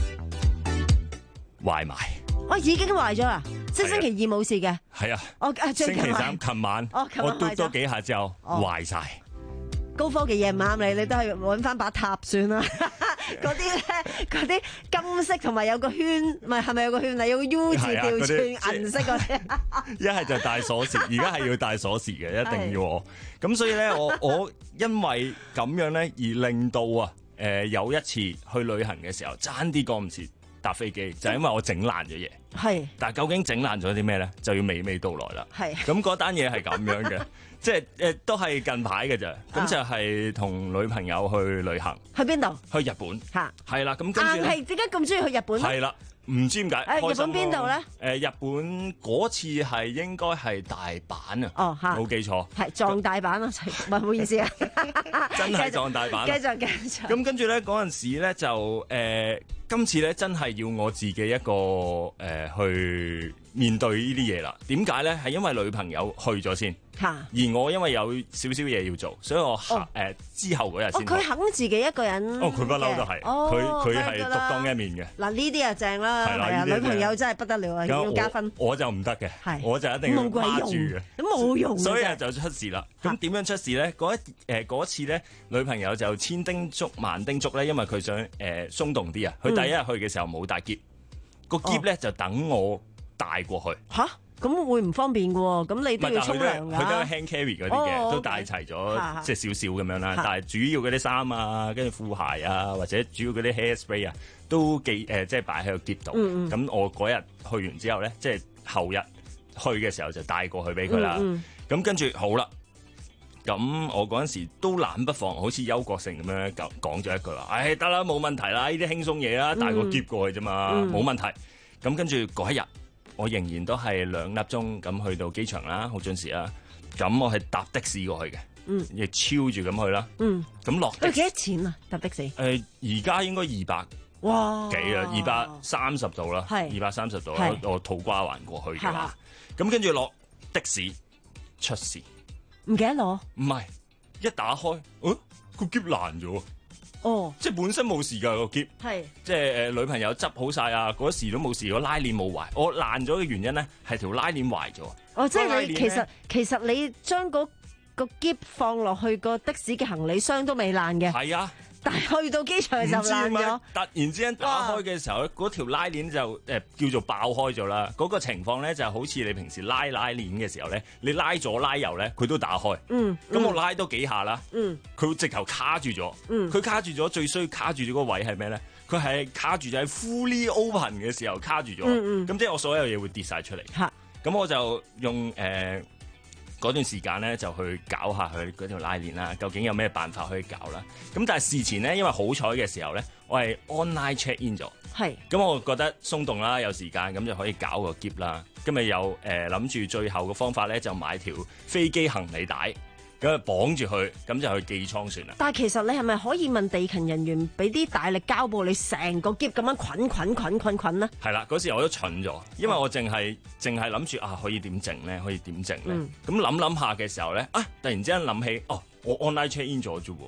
壞埋。 我、哦、已經壞咗啦。即係星期二冇事嘅，係啊，我星期三琴晚，我嘟多幾下之後壞晒。 高科技嘢唔啱你，你都係揾翻把塔算啦。嗰啲咧，嗰啲金色同埋有個圈，唔係係咪有個圈啊？有個 U 字吊串銀色嗰啲。 一係就帶鎖匙，而家係要帶鎖匙嘅，一定要我。咁所以咧，我我因為咁樣咧，而令到啊，誒、呃、有一次去旅行嘅時候，爭啲趕唔切搭飛機，就係、是、因為我整爛咗嘢。係，但係究竟整爛咗啲咩咧？就要娓娓道來啦。係，咁嗰單嘢係咁樣嘅，即係誒都係近排嘅啫。咁就係同女朋友去旅行。去邊度？去日本。嚇，係啦。咁跟住咧， 係點解咁中意去日本咧？ 係啦，唔知點解。 誒，日本邊度咧？ 誒，日本嗰次係應該係大阪啊。哦，嚇，冇記錯。係撞大阪啊！唔係，唔好意思啊。 真係撞大阪。 繼續繼續。 咁跟住咧，嗰陣時咧就誒。今次咧真係要我自己一個誒、呃、去面對呢啲嘢啦。點解咧？係因為女朋友去咗先，而我因為有少少嘢要做，所以我誒、哦呃、之後嗰日先。哦，佢肯自己一個人。 哦，佢不嬲都係。佢佢係獨當一面嘅。嗱， 呢啲啊正啦，係啊，女朋友真係不得了啊，要加分。 我，我就唔得嘅，我就一定要揸住嘅。 咁冇用。 所以就出事啦。咁點樣出事咧？嗰一誒嗰次咧，女朋友就千叮囑萬叮囑咧，因為佢想誒、呃、鬆動啲啊。佢第一日去嘅時候冇帶篋，個篋咧就等我帶過去。吓？咁會唔方便嘅喎？咁你都要沖涼㗎。佢都 hand carry 嗰啲嘅，哦、都帶齊咗、哦，即係少少咁樣啦。但係主要嗰啲衫啊，跟住褲鞋啊，或者主要嗰啲 hairspray 啊，都記誒、呃，即係擺喺個篋度。咁、嗯、我嗰日去完之後咧，即係後日去嘅時候就帶過去俾佢啦。咁、嗯嗯、跟住好啦。咁我嗰陣時都懶不防，好似邱國成咁樣講講咗一句話，唉得啦，冇問題啦，呢啲輕鬆嘢啦，帶個篋過去啫嘛，冇、嗯、問題。咁跟住嗰一日，我仍然都係兩粒鐘咁去到機場啦，好準時啦。咁我係搭的士過去嘅，嗯，亦超住咁去啦，嗯。咁落的幾多錢啊？搭的士？誒、 呃，而家應該二百哇幾啊，二百三十度啦，係二百三十度啦，我土瓜灣過去嘅話，咁跟住落的士出事。 唔記得攞？ 唔係，一打開，哦，個篋爛咗。哦，即係本身冇事㗎個篋。係，即係誒、呃、女朋友執好晒啊，嗰時都冇事，個拉鏈冇壞。我爛咗嘅原因咧係條拉鏈壞咗。 哦，即係你其實其實你將嗰個篋放落去個的士嘅行李箱都未爛嘅。係啊。但係去到機場就爛咗， 突然之間打開嘅時候咧，嗰條拉鏈就誒、呃、叫做爆開咗啦。嗰、那個情況咧就好似你平時拉拉鏈嘅時候咧，你拉左拉右咧，佢都打開。嗯，咁我拉多幾下啦。嗯，佢直頭卡住咗。嗯，佢卡住咗，最衰卡住咗個位係咩咧？佢係卡住就喺 fully open 嘅時候卡住咗。嗯嗯，咁即係我所有嘢會跌晒出嚟。嚇，咁我就用誒。呃嗰段時間咧就去搞下佢嗰條拉鏈啦，究竟有咩辦法可以搞啦？咁但係事前咧，因為好彩嘅時候咧，我係 online check in 咗，係咁我覺得鬆動啦，有時間咁就可以搞個篋啦。咁咪又誒諗住最後嘅方法咧，就買條飛機行李帶。咁啊綁住佢，咁就去寄倉算啦。 但係其實你係咪可以問地勤人員俾啲大力膠布你成個篋咁樣捆捆捆捆捆咧？ 係啦，嗰時我都蠢咗，因為我淨係淨係諗住啊，可以點整咧？可以點整咧？咁諗諗下嘅時候咧，啊，突然之間諗起，哦，我 online check in 咗啫喎，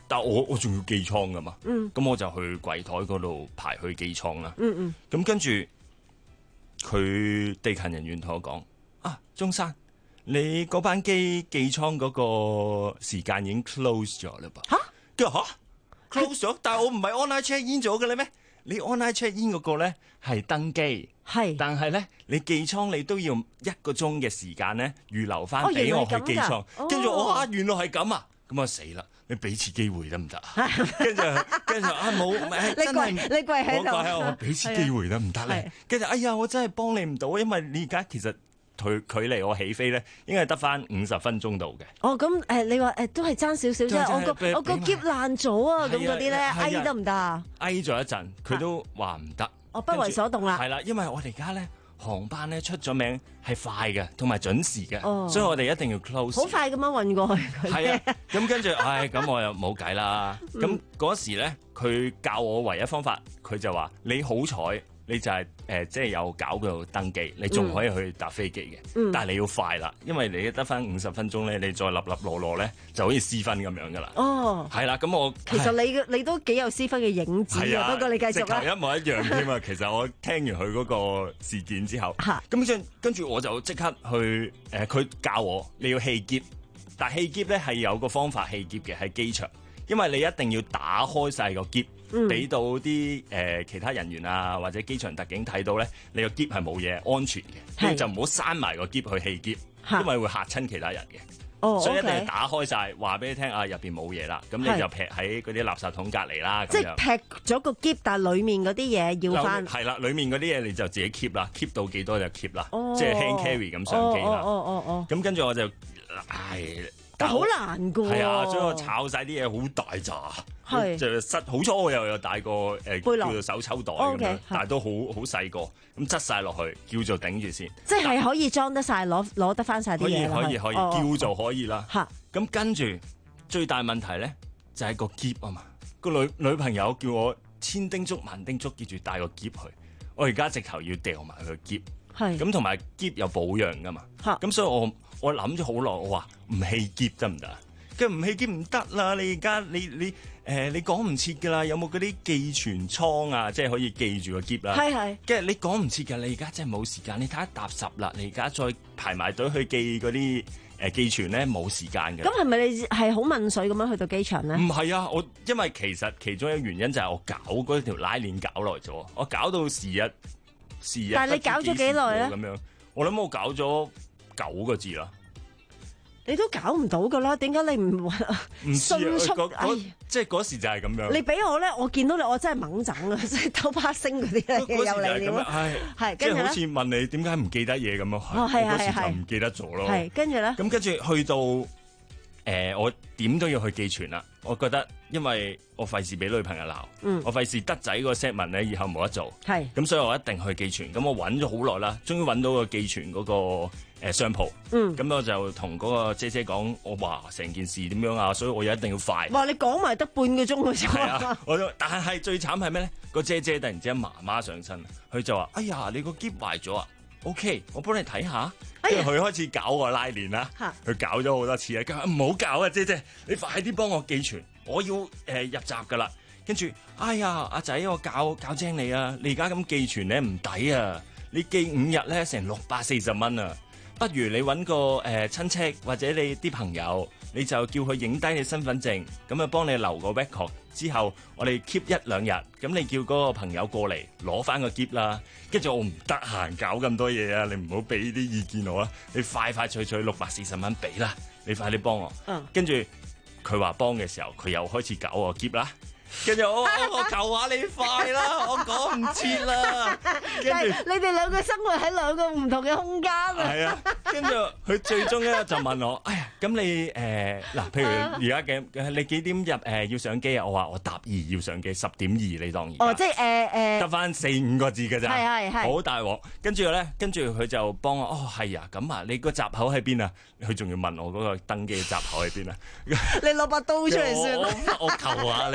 但我我仲要寄倉噶嘛，咁、 嗯、 我就去櫃台嗰度排去寄倉啦。 嗯嗯， 咁跟住佢地勤人員同我講：啊，中山，你嗰班機寄倉嗰個時間已經 close 咗啦噃。嚇？跟住嚇 close 咗，但係我唔係 online check in 咗嘅咧咩？你 online check in 嗰個咧係登機， 係， 但係咧你寄倉你都要一個鐘嘅時間咧預留翻哦俾我去寄倉。跟住、 哦、 我啊，原來係咁啊！咁啊死啦！你俾次機會得唔得？跟住跟住啊冇，真係你跪喺度， 我跪喺我俾次機會得唔得咧？跟住哎呀，我真係幫你唔到，因為你而家其實距距離我起飛咧，應該係得翻五十分鐘度嘅。 哦，咁誒、呃，你話誒、呃、都係爭少少啫。我個我個篋爛咗啊，咁嗰啲咧，哎得唔得啊？ 哎咗一陣，佢都話唔得。 我不為所動啦。 係啦，因為我哋而家咧。航班咧出咗名係快嘅，同埋準時嘅，哦、所以我哋一定要 close。 好快咁樣運過去。 係啊，咁跟住，唉、哎，咁我又冇計啦。咁嗰、嗯、時咧，佢教我唯一方法，佢就話：你好彩，你就係、是、誒，即、呃、係、就是、有搞到登機，你仲可以去搭飛機嘅。嗯、但係你要快啦，因為你得翻五十分鐘咧，你再立立落落咧，就好似私分咁樣噶啦。哦，係啦，咁我其實你你都幾有私分嘅影子啊。不過你繼續啦。 直頭一模一樣添啊！其實我聽完佢嗰個事件之後，咁跟跟住我就即刻去誒，佢、呃、教我你要棄篋，但係棄篋咧係有個方法棄篋嘅，喺機場，因為你一定要打開晒個篋。俾、嗯、到啲誒、呃、其他人員啊，或者機場特警睇到咧，你個篋係冇嘢，安全嘅，跟住就唔好閂埋個篋去棄篋，因為會嚇親其他人嘅。哦，所以一定係打開晒，話俾你聽啊，入邊冇嘢啦，咁你就劈喺嗰啲垃圾桶隔離啦。 即係劈咗個篋，但係裡面嗰啲嘢要翻。 係啦，裡面嗰啲嘢你就自己 keep 啦 ，keep 到幾多就 keep 啦，哦、即係 hand carry 咁上機啦。 哦哦哦咁跟住我就唉。 但好難噶喎！ 係啊，所以我炒晒啲嘢好大紮，就塞。好彩我又有帶個誒、呃、叫做手抽袋咁樣，哦 okay, 但係都好好細個，咁擠晒落去，叫做頂住先。 即係可以裝得晒，攞攞得翻晒啲嘢。 可以可以可以， 哦、 叫做可以啦。嚇、哦！咁跟住最大問題咧，就係、是、個篋啊嘛。個女女朋友叫我千叮囑萬叮囑，記住帶個篋去。我而家直頭要掉埋佢個篋。係。咁同埋篋有保養噶嘛。嚇！咁所以我。我諗咗好耐，我話唔棄篋得唔得？跟住唔棄篋唔得啦！你而家你你誒、呃、你講唔切㗎啦！有冇嗰啲寄存倉啊？即係可以記住個篋啦。係係。跟住你講唔切㗎，你而家真係冇時間。你睇下搭十啦，你而家再排埋隊去寄嗰啲誒寄存咧，冇時間㗎。咁係咪你係好問水咁樣去到機場咧？唔係啊，我因為其實其中一個原因就係我搞嗰條拉鏈搞耐咗，我搞到時日時日。但係你搞咗幾耐咧？咁樣，我諗我搞咗九個字啦， 你都搞唔到噶啦，點解你唔唔迅速？ 即係嗰時就係咁樣。你俾我咧，我見到你，我真係猛整啊！即係偷拍星嗰啲咧，有嚟料。 係係，即係好似問你點解唔記得嘢咁樣。 哦，係係係， 唔記得咗咯。 係跟住咧， 咁跟住去到誒、呃，我點都要去寄存啦。我覺得，因為我費事俾女朋友鬧，嗯、我費事得仔個 set 文咧，以後冇得做。係咁，所以我一定去寄存。咁我揾咗好耐啦，終於揾到個寄存嗰、嗰個。誒商鋪，咁、嗯、我就同嗰個姐姐講，我話成件事點樣啊，所以我又一定要快。哇！ 你講埋得半個鐘嘅啫。係啊， 我但係最慘係咩咧？個姐姐突然之間媽媽上身，佢就話：哎呀，你個篋壞咗啊 ！OK，我幫你睇下。跟住佢開始搞個拉鏈啦，佢搞咗好多次啊！佢話唔好搞啊，姐姐，你快啲幫我寄存，我要誒、呃、入閘噶啦。跟住，哎呀，阿仔，我搞搞精你啊！你而家咁寄存咧唔抵啊！你寄五日咧成六百四十蚊啊！不如你揾個誒、呃、親戚或者你啲朋友，你就叫佢影低你身份證，咁啊幫你留個 record，之後我哋 keep 一兩日，咁你叫嗰個朋友過嚟攞翻個篋啦。跟住我唔得閒搞咁多嘢啊，你唔好俾啲意見我啦，你快快脆脆六百四十蚊俾啦，你快啲幫我。嗯。跟住佢話幫嘅時候，佢又開始搞我篋啦。跟住我我求下你快啦，我講唔切啦。跟住你哋兩個生活喺兩個唔同嘅空間啊。 係啊，跟住佢最終咧就問我：哎呀，咁你誒嗱、呃，譬如而家嘅你幾點入誒、呃、要上機啊？我話我搭二要上機，十點二你當而。哦，即係誒誒，得翻四五個字嘅咋，係係係，好大鑊。跟住咧，跟住佢就幫我：哦，係啊，咁啊，你個閘口喺邊啊？佢仲要問我嗰個登機嘅閘口喺邊啊？ 你攞把刀出嚟算啦。 我求下你啦。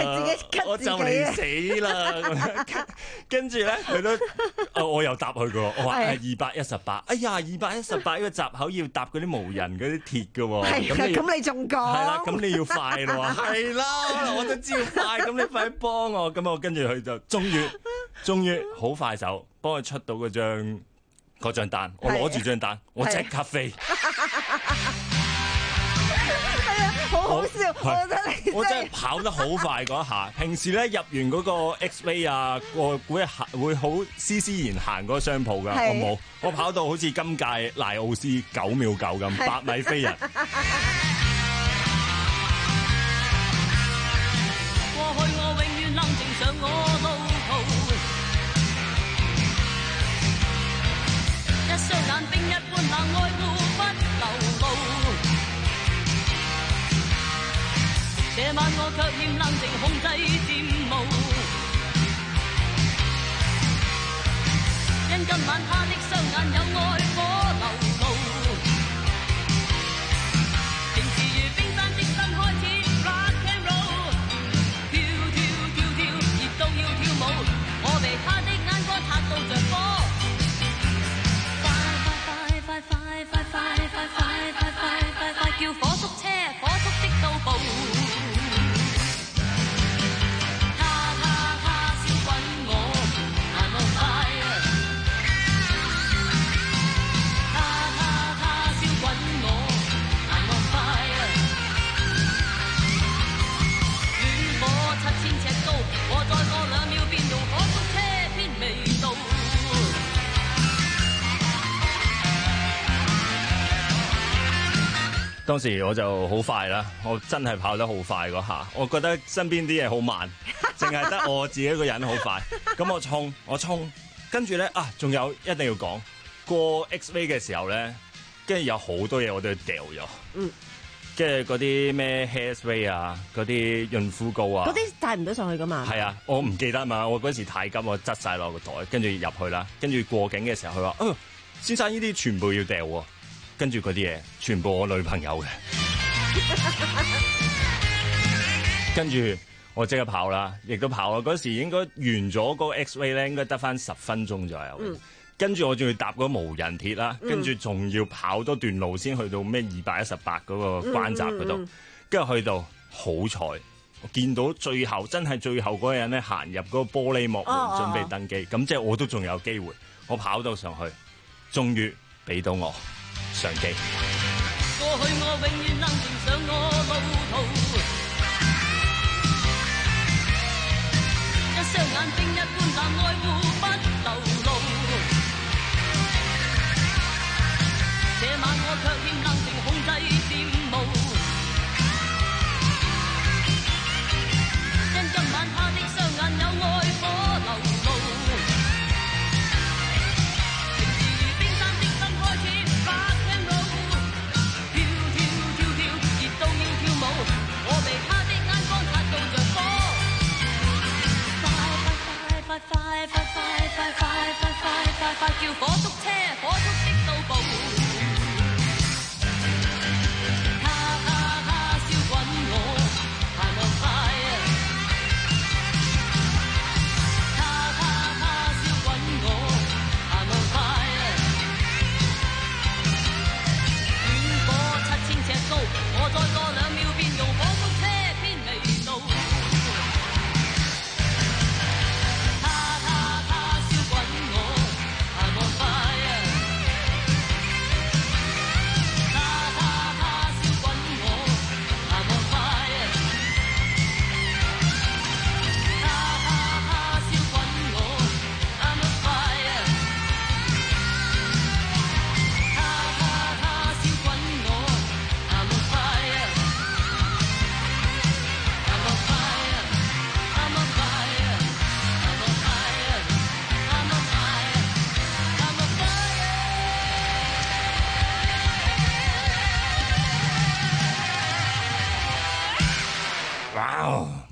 我就嚟死啦！跟住咧，佢都，哦，我又答佢嘅，我話二百一十八，哎呀，二百一十八呢個閘口要搭嗰啲無人嗰啲鐵嘅， 係咁你仲講？ 係啦，咁你要快咯，係啦，我都知要快，咁你快啲幫我，咁我跟住佢就終於，終於好快手幫佢出到嗰張嗰張單，我攞住張單，我即刻飛。 好好笑，我覺得你我真係跑得好快嗰一下。平時咧入完嗰個 X-ray 啊，我會行會好斯斯然行嗰個商鋪㗎，我冇，我跑到好似今屆賴奧斯九秒九咁，百米飛人。 過去我永遠冷靜上我路途，一雙眼冰一般冷愛護不流露。這晚我卻欠冷靜控制漸霧，因今晚他的雙眼有愛火流露，平時如冰山的心開始 rock and roll， 跳跳跳跳熱到要跳舞，我被他的眼光嚇到着火，快快快快快快快快快快快快叫火速車火速的到步。 當時我就好快啦，我真係跑得好快嗰下，我覺得身邊啲嘢好慢，淨係得我自己一個人好快。咁我衝，我衝，跟住咧啊，仲有一定要講過 X-ray 嘅時候咧，跟住有好多嘢我都要掉咗。嗯，跟住嗰啲咩 hairspray 啊，嗰啲潤膚膏啊， 嗰啲帶唔到上去噶嘛？ 係啊，我唔記得嘛，我嗰時太急，我執晒落個袋，跟住入去啦，跟住過境嘅時候佢話：哦，先生呢啲全部要掉喎。跟住嗰啲嘢全部我女朋友嘅，跟住我即刻跑啦，亦都跑啦。嗰時應該完咗嗰個 X-ray 咧，應該得翻十分鐘左右。嗯、跟住我仲要搭嗰無人鐵啦，跟住仲要跑多段路先去到咩二百一十八嗰個關閘嗰度。跟住、嗯嗯嗯、去到好彩，我見到最後真係最後嗰個人咧行入嗰個玻璃幕門、哦、準備登機，咁、哦、即係我都仲有機會。我跑到上去，終於俾到我上機。 過去我永遠冷靜上我路途，一雙眼睛一般冷愛護不流露。這晚我卻欠冷靜控制漸霧，因今晚他的雙眼有愛火流露。快快快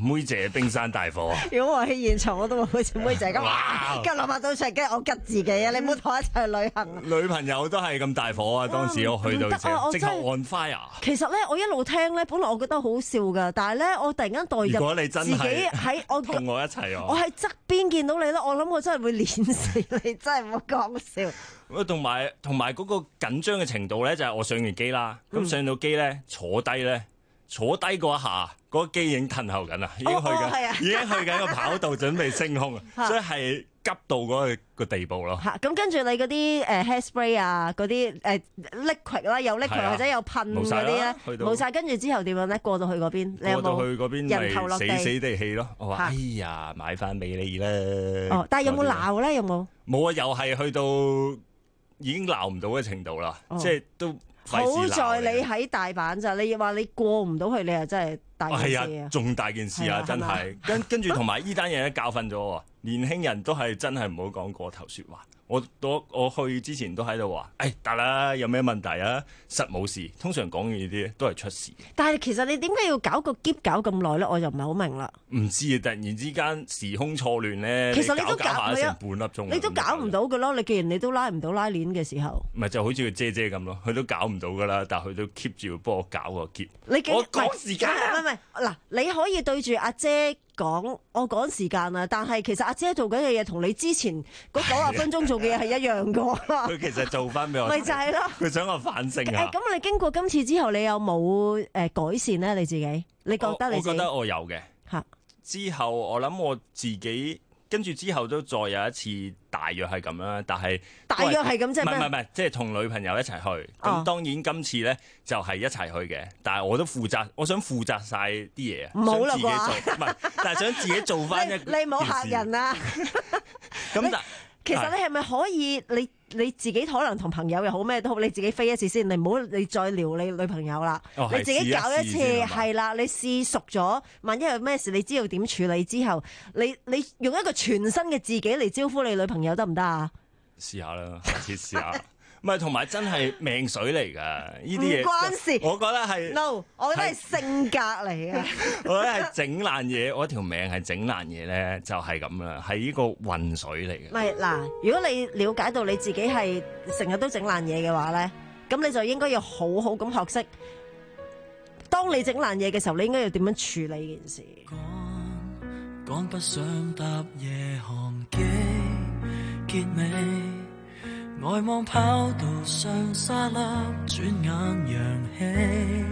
妹姐冰山大火。 如果我喺現場，我都會好似妹姐咁，急落馬到場，跟住我吉自己啊！你唔好同我一齊去旅行。 女朋友都係咁大火啊！當時我去到即刻 on fire。 其實咧，我一路聽咧，本來我覺得好笑噶，但係咧，我突然間代入， 如果你真係自己喺我同我一齊啊， 我喺側邊見到你咧，我諗我真係會碾死你，真係唔好講笑。 咁同埋同埋嗰個緊張嘅程度咧，就係我上完機啦，咁、嗯、上到機咧坐低咧，坐低嗰一下，嗰、嗰個機已經褪後緊啦，已經去緊，哦哦、已經去緊個跑道準備升空啊，所以係急到嗰個地步咯。嚇！咁跟住你嗰啲誒 hairspray 啊，嗰啲誒 liquid 啦，有 liquid 或者有噴嗰啲咧，冇晒。跟住之後點樣咧？過到去嗰邊，你有冇過到去嗰邊人頭落地死死地氣咯？我話哎呀，買翻俾你啦。哦，但係有冇鬧咧？有冇？冇啊！又係去到已經鬧唔到嘅程度啦，哦、即係都。好在你喺大阪咋，你話你過唔到去，你又真係大件事啊！仲大件事啊，真係跟跟住同埋呢單嘢咧教訓咗我，年輕人都係真係唔好講過頭説話。我我我去之前都喺度話，誒得啦，有咩問題啊？實冇事。通常講嘅呢啲都係出事。但係其實你點解要搞個篋搞咁耐咧？我就唔係好明啦。唔知啊！突然之間時空錯亂咧，其實你都搞下成半粒鐘，你都搞唔到噶咯。你既然你都拉唔到拉鏈嘅時候，唔係就好似個姐姐咁咯，佢都搞唔到噶啦，但係佢都 keep 住要幫我搞個篋。你我趕時間，唔係唔係嗱，你可以對住阿姐講我趕時間啊，但係其實阿姐做緊嘅嘢同你之前嗰九十分鐘做嘅嘢係一樣噶。佢其實做翻俾我，咪就係咯。佢想我反省下。咁你經過今次之後，你有冇誒改善咧？你自己，你覺得你自己？我覺得我有嘅。嚇！之後我諗我自己跟住之後都再有一次，大約係咁啦。但係大約係咁啫，唔係唔係唔係，即係同女朋友一齊去。咁、哦、當然今次咧就係一齊去嘅，但係我都負責，我想負責晒啲嘢啊，想自己做，唔係，但係想自己做翻一。你唔好嚇人啊！咁但其實你係咪可以你？你自己可能同朋友又好咩都好，你自己飛一次先，你唔好你再撩你女朋友啦。哦、你自己搞一次係啦，你試熟咗，萬一有咩事，你知道點處理之後，你你用一個全新嘅自己嚟招呼你女朋友得唔得啊？試下啦，下次試下。唔係，同埋真係命水嚟㗎，呢啲嘢唔關事。我覺得係 no， 我覺得係性格嚟嘅。我覺得係整爛嘢，我條命係整爛嘢咧，就係咁啦，係呢個運水嚟嘅。唔係嗱，如果你了解到你自己係成日都整爛嘢嘅話咧，咁你就應該要好好咁學識，當你整爛嘢嘅時候，你應該要點樣處理呢件事。趕趕不上搭夜航機結尾。外望跑道上沙粒，轉眼揚起。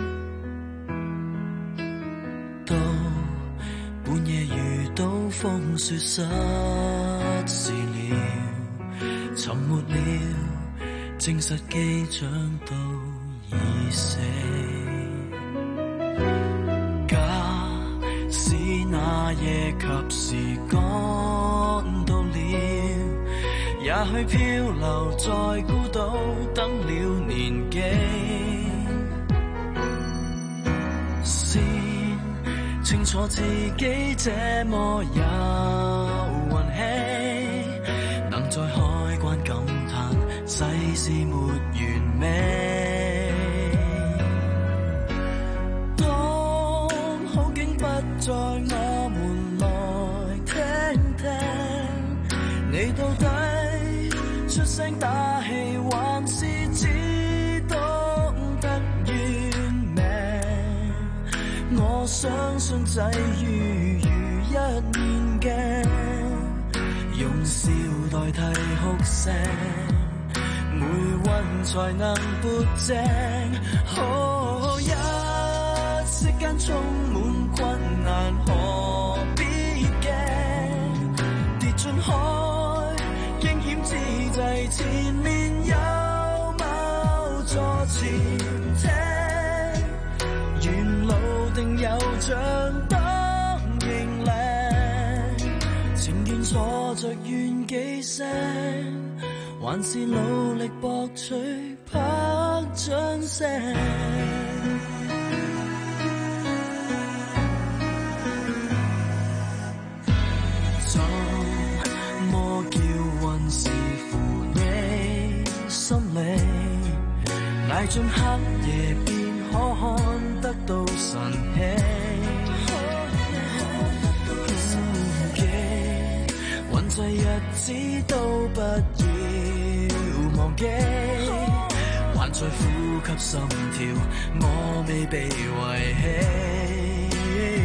到半夜遇到風雪失事了，沉沒了，證實機長都已死。假使那夜及時趕到了，也許漂流在孤島等了年幾，先清楚自己這麼有運氣，能在海關感嘆世事沒完美。當好景不在我們來聽聽，你到底出聲打氣，還是只懂得怨命？我相信際遇如一面鏡，用笑代替哭聲，每溫才能撥正。哦，一息間充滿困難，何必驚？跌進海。驚險之際，前面有某座潛艇，沿路定有像當認領，情願坐着怨幾聲，還是努力博取拍掌聲。捱進黑夜便可看得到晨曦， 這日子都不要忘記，還在呼吸心跳，我未被遺棄。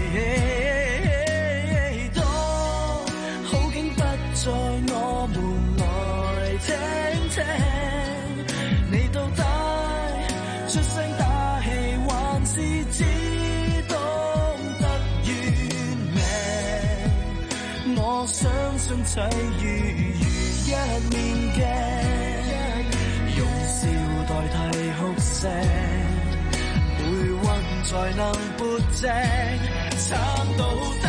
當好景不在，我們來聽聽，你到底出聲打氣，還是只懂得怨命？我相信際遇如一面鏡，用笑代替哭聲，回魂才能撥正，撐到底，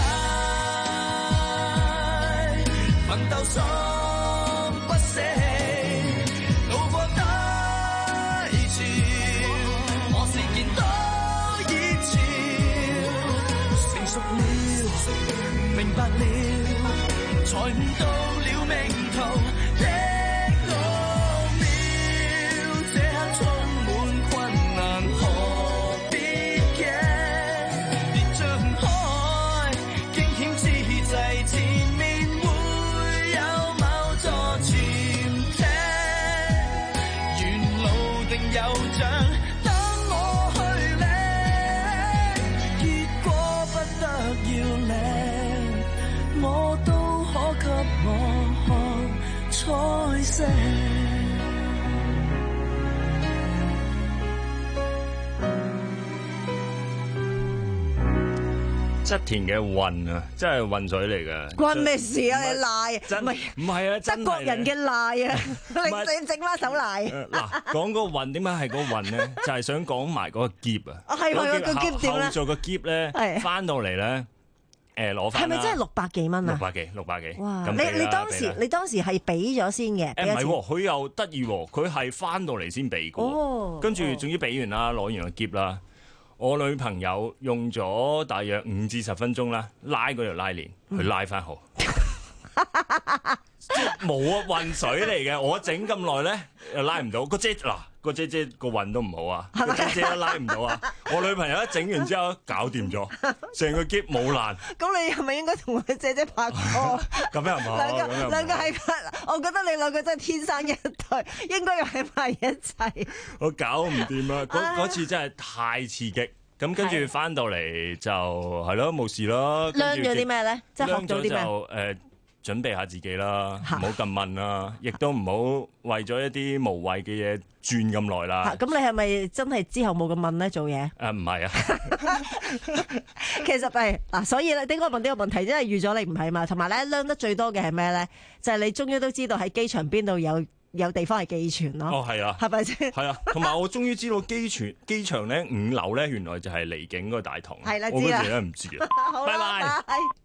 奮鬥心不死，渡過低潮，我是見多熱潮，成熟了，明白了，才悟到了命途。 側田嘅運啊，真係運水嚟嘅。 關咩事啊？你賴真唔係唔係啊？ 德國人嘅賴啊！你你整翻手賴。 嗱，講個運點解係個運咧？就係想講埋嗰個篋啊。 啊係喎，個篋點咧？ 後做個篋咧，翻到嚟咧，誒攞翻。係咪真係六百幾蚊啊？六百幾，六百幾。哇！ 你你當時你當時係俾咗先嘅？ 誒唔係喎，佢又得意喎，佢係翻到嚟先俾嘅。跟住總之俾完啦，攞完個篋啦。我女朋友用咗大約五至十分鐘啦，拉嗰條拉鏈，佢拉翻好，即係冇啊運水嚟嘅。我整咁耐咧又拉唔到，個姐嗱個姐姐個運都唔好啊，個姐姐都拉唔到啊。我女朋友一整完之後搞掂咗，成個篋冇爛。 咁你係咪應該同佢姐姐拍拖？ 咁又唔好， 兩個兩個喺拍，我覺得你兩個真係天生一對，應該要喺埋一齊。 我搞唔掂啊！嗰嗰次真係太刺激。咁跟住翻到嚟就係咯，冇事咯。 learn咗啲咩咧？即係學到啲咩？ 就誒準備下自己啦，唔好咁問啦，亦都唔好為咗一啲無謂嘅嘢轉咁耐啦。 咁你係咪真係之後冇咁問咧做嘢？ 誒唔係啊， 其實係嗱，所以咧點解問呢個問題，真係預咗你唔係嘛。同埋咧 learn 得最多嘅係咩咧？就係你終於都知道喺機場邊度有。有地方係寄存咯。 哦，係啊， 係咪先？ 係啊，同埋我終於知道機場機場咧五樓咧原來就係離境嗰個大堂。 係啦， 我知啦。 嗰時咧唔知啊。 好啦，拜拜。